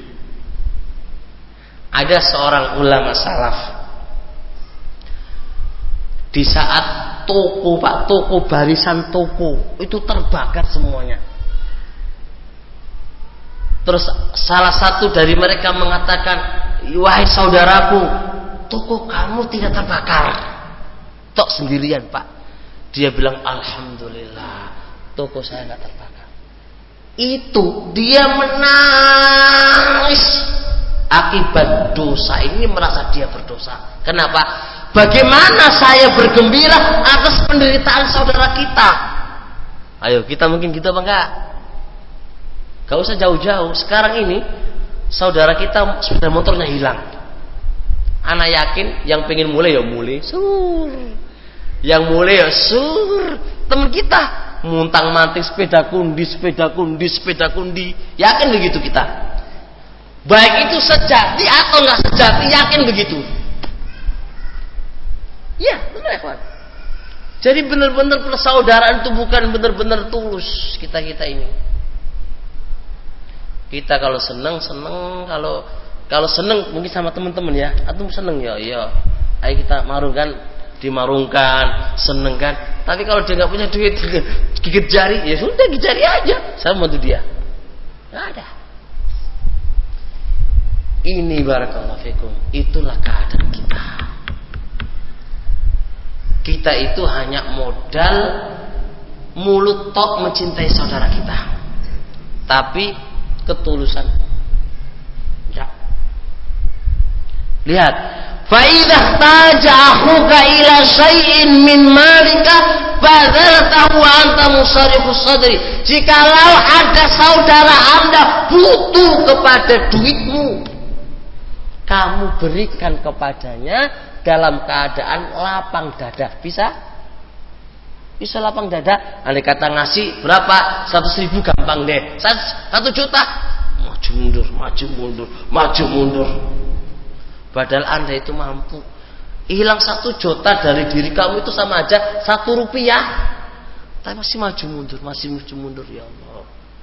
Ada seorang ulama salaf, di saat toko Pak, toko barisan toko itu terbakar semuanya. Terus salah satu dari mereka mengatakan, wahai saudaraku, toko kamu tidak terbakar. Tok sendirian Pak. Dia bilang alhamdulillah, toko saya tidak terbakar. Itu dia menangis. Akibat dosa ini merasa dia berdosa. Kenapa? Bagaimana saya bergembira atas penderitaan saudara kita? Ayo kita mungkin gitu apa enggak? Gak usah jauh-jauh. Sekarang ini saudara kita sepeda motornya hilang. Anak yakin yang pengen mulai ya mulai sur, yang mulai ya sur. Teman kita muntang manting sepeda kundi, sepeda kundi, sepeda kundi. Yakin begitu kita. Baik itu sejati atau nggak sejati, yakin begitu. Ya benar ya kawan. Jadi benar-benar persaudaraan itu bukan benar-benar tulus kita kita ini. Kita kalau seneng seneng, kalau kalau seneng mungkin sama teman-teman ya, atau seneng ya, iya. Ayo kita marungkan, dimarungkan, seneng kan. Tapi kalau dia nggak punya duit, gigit jari, ya sudah gigit jari aja. Saya bantu dia. Nggak ada. Ini barakallahu fikum, itulah keadaan kita. Kita itu hanya modal mulut tok mencintai saudara kita, tapi ketulusan enggak. Lihat, fa idza taja akhuka ila syai'in min malika fadzaltahu anta musarrifus sadri. Jikalau ada saudara Anda butuh kepada duitmu, kamu berikan kepadanya dalam keadaan lapang dada. Bisa? Bisa lapang dada. Andai kata ngasih berapa? Seratus ribu gampang deh. Satu juta. Maju mundur, maju mundur, maju mundur. Padahal Anda itu mampu. Hilang satu juta dari diri kamu itu sama aja satu rupiah. Tapi masih maju mundur, masih maju mundur, ya Allah.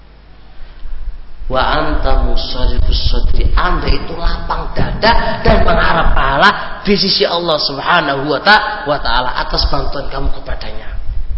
Wa anta musarrifus sadri, Anda itu lapang dada dan mengharap pahala di sisi Allah Subhanahu wa taala atas bantuan kamu kepadanya.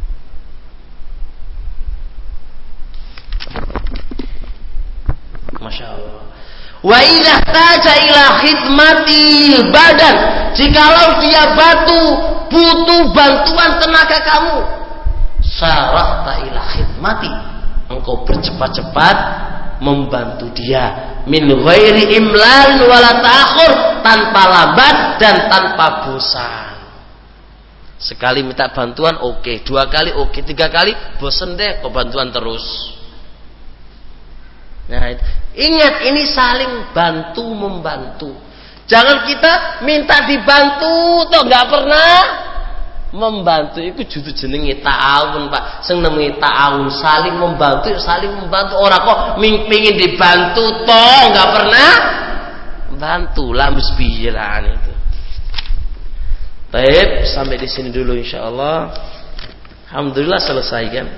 Masya Allah. Wa idza taja ila khidmatil badan, jikalau dia batu butuh bantuan tenaga kamu, sarahta ila khidmati, engkau bercepat-cepat membantu dia, min ghairi imlal wala ta'khur, tanpa lambat dan tanpa bosan. Sekali minta bantuan oke, okay. Dua kali oke, okay. Tiga kali bosan deh kok bantuan terus. Nah, ingat ini saling bantu membantu. Jangan kita minta dibantu toh nggak pernah membantu. Itu justru jenenge ta'awun, Pak. Sing nemeni ta'awun saling membantu, saling membantu. Orang kok pengin dibantu toh nggak pernah bantu. Lamus pikiran itu. Baik, sampai di sini dulu insyaallah. Alhamdulillah selesai kan.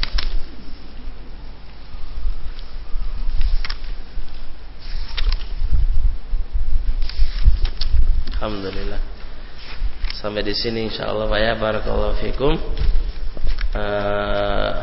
Alhamdulillah. Sampai di sini insyaallah Pak ya, barakallahu fikum. Uh,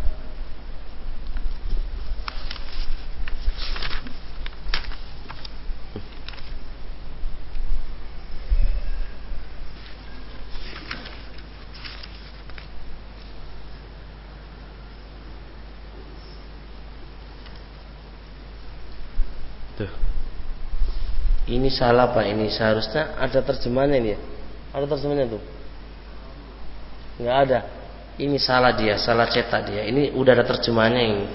tuh. Ini salah Pak, ini seharusnya ada terjemahannya ini ya. Ada terjemahannya tuh? Nggak ada. Ini salah dia, salah cetak dia. Ini udah ada terjemahannya ini.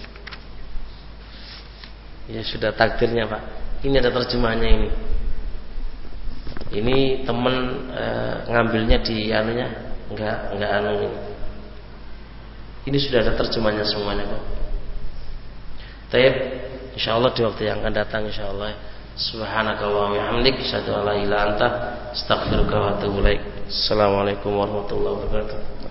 Ya sudah takdirnya Pak. Ini ada terjemahannya ini. Ini temen e, ngambilnya di anunya, nggak nggak anu ini. Ini sudah ada terjemahannya semuanya Pak. Taib, insyaallah di waktu yang akan datang insyaallah. Subhanakallahumma wa bihamdik, asyhadu an la ilaha illa anta, astaghfiruka wa atubu ilaik. Assalamualaikum warahmatullahi wabarakatuh.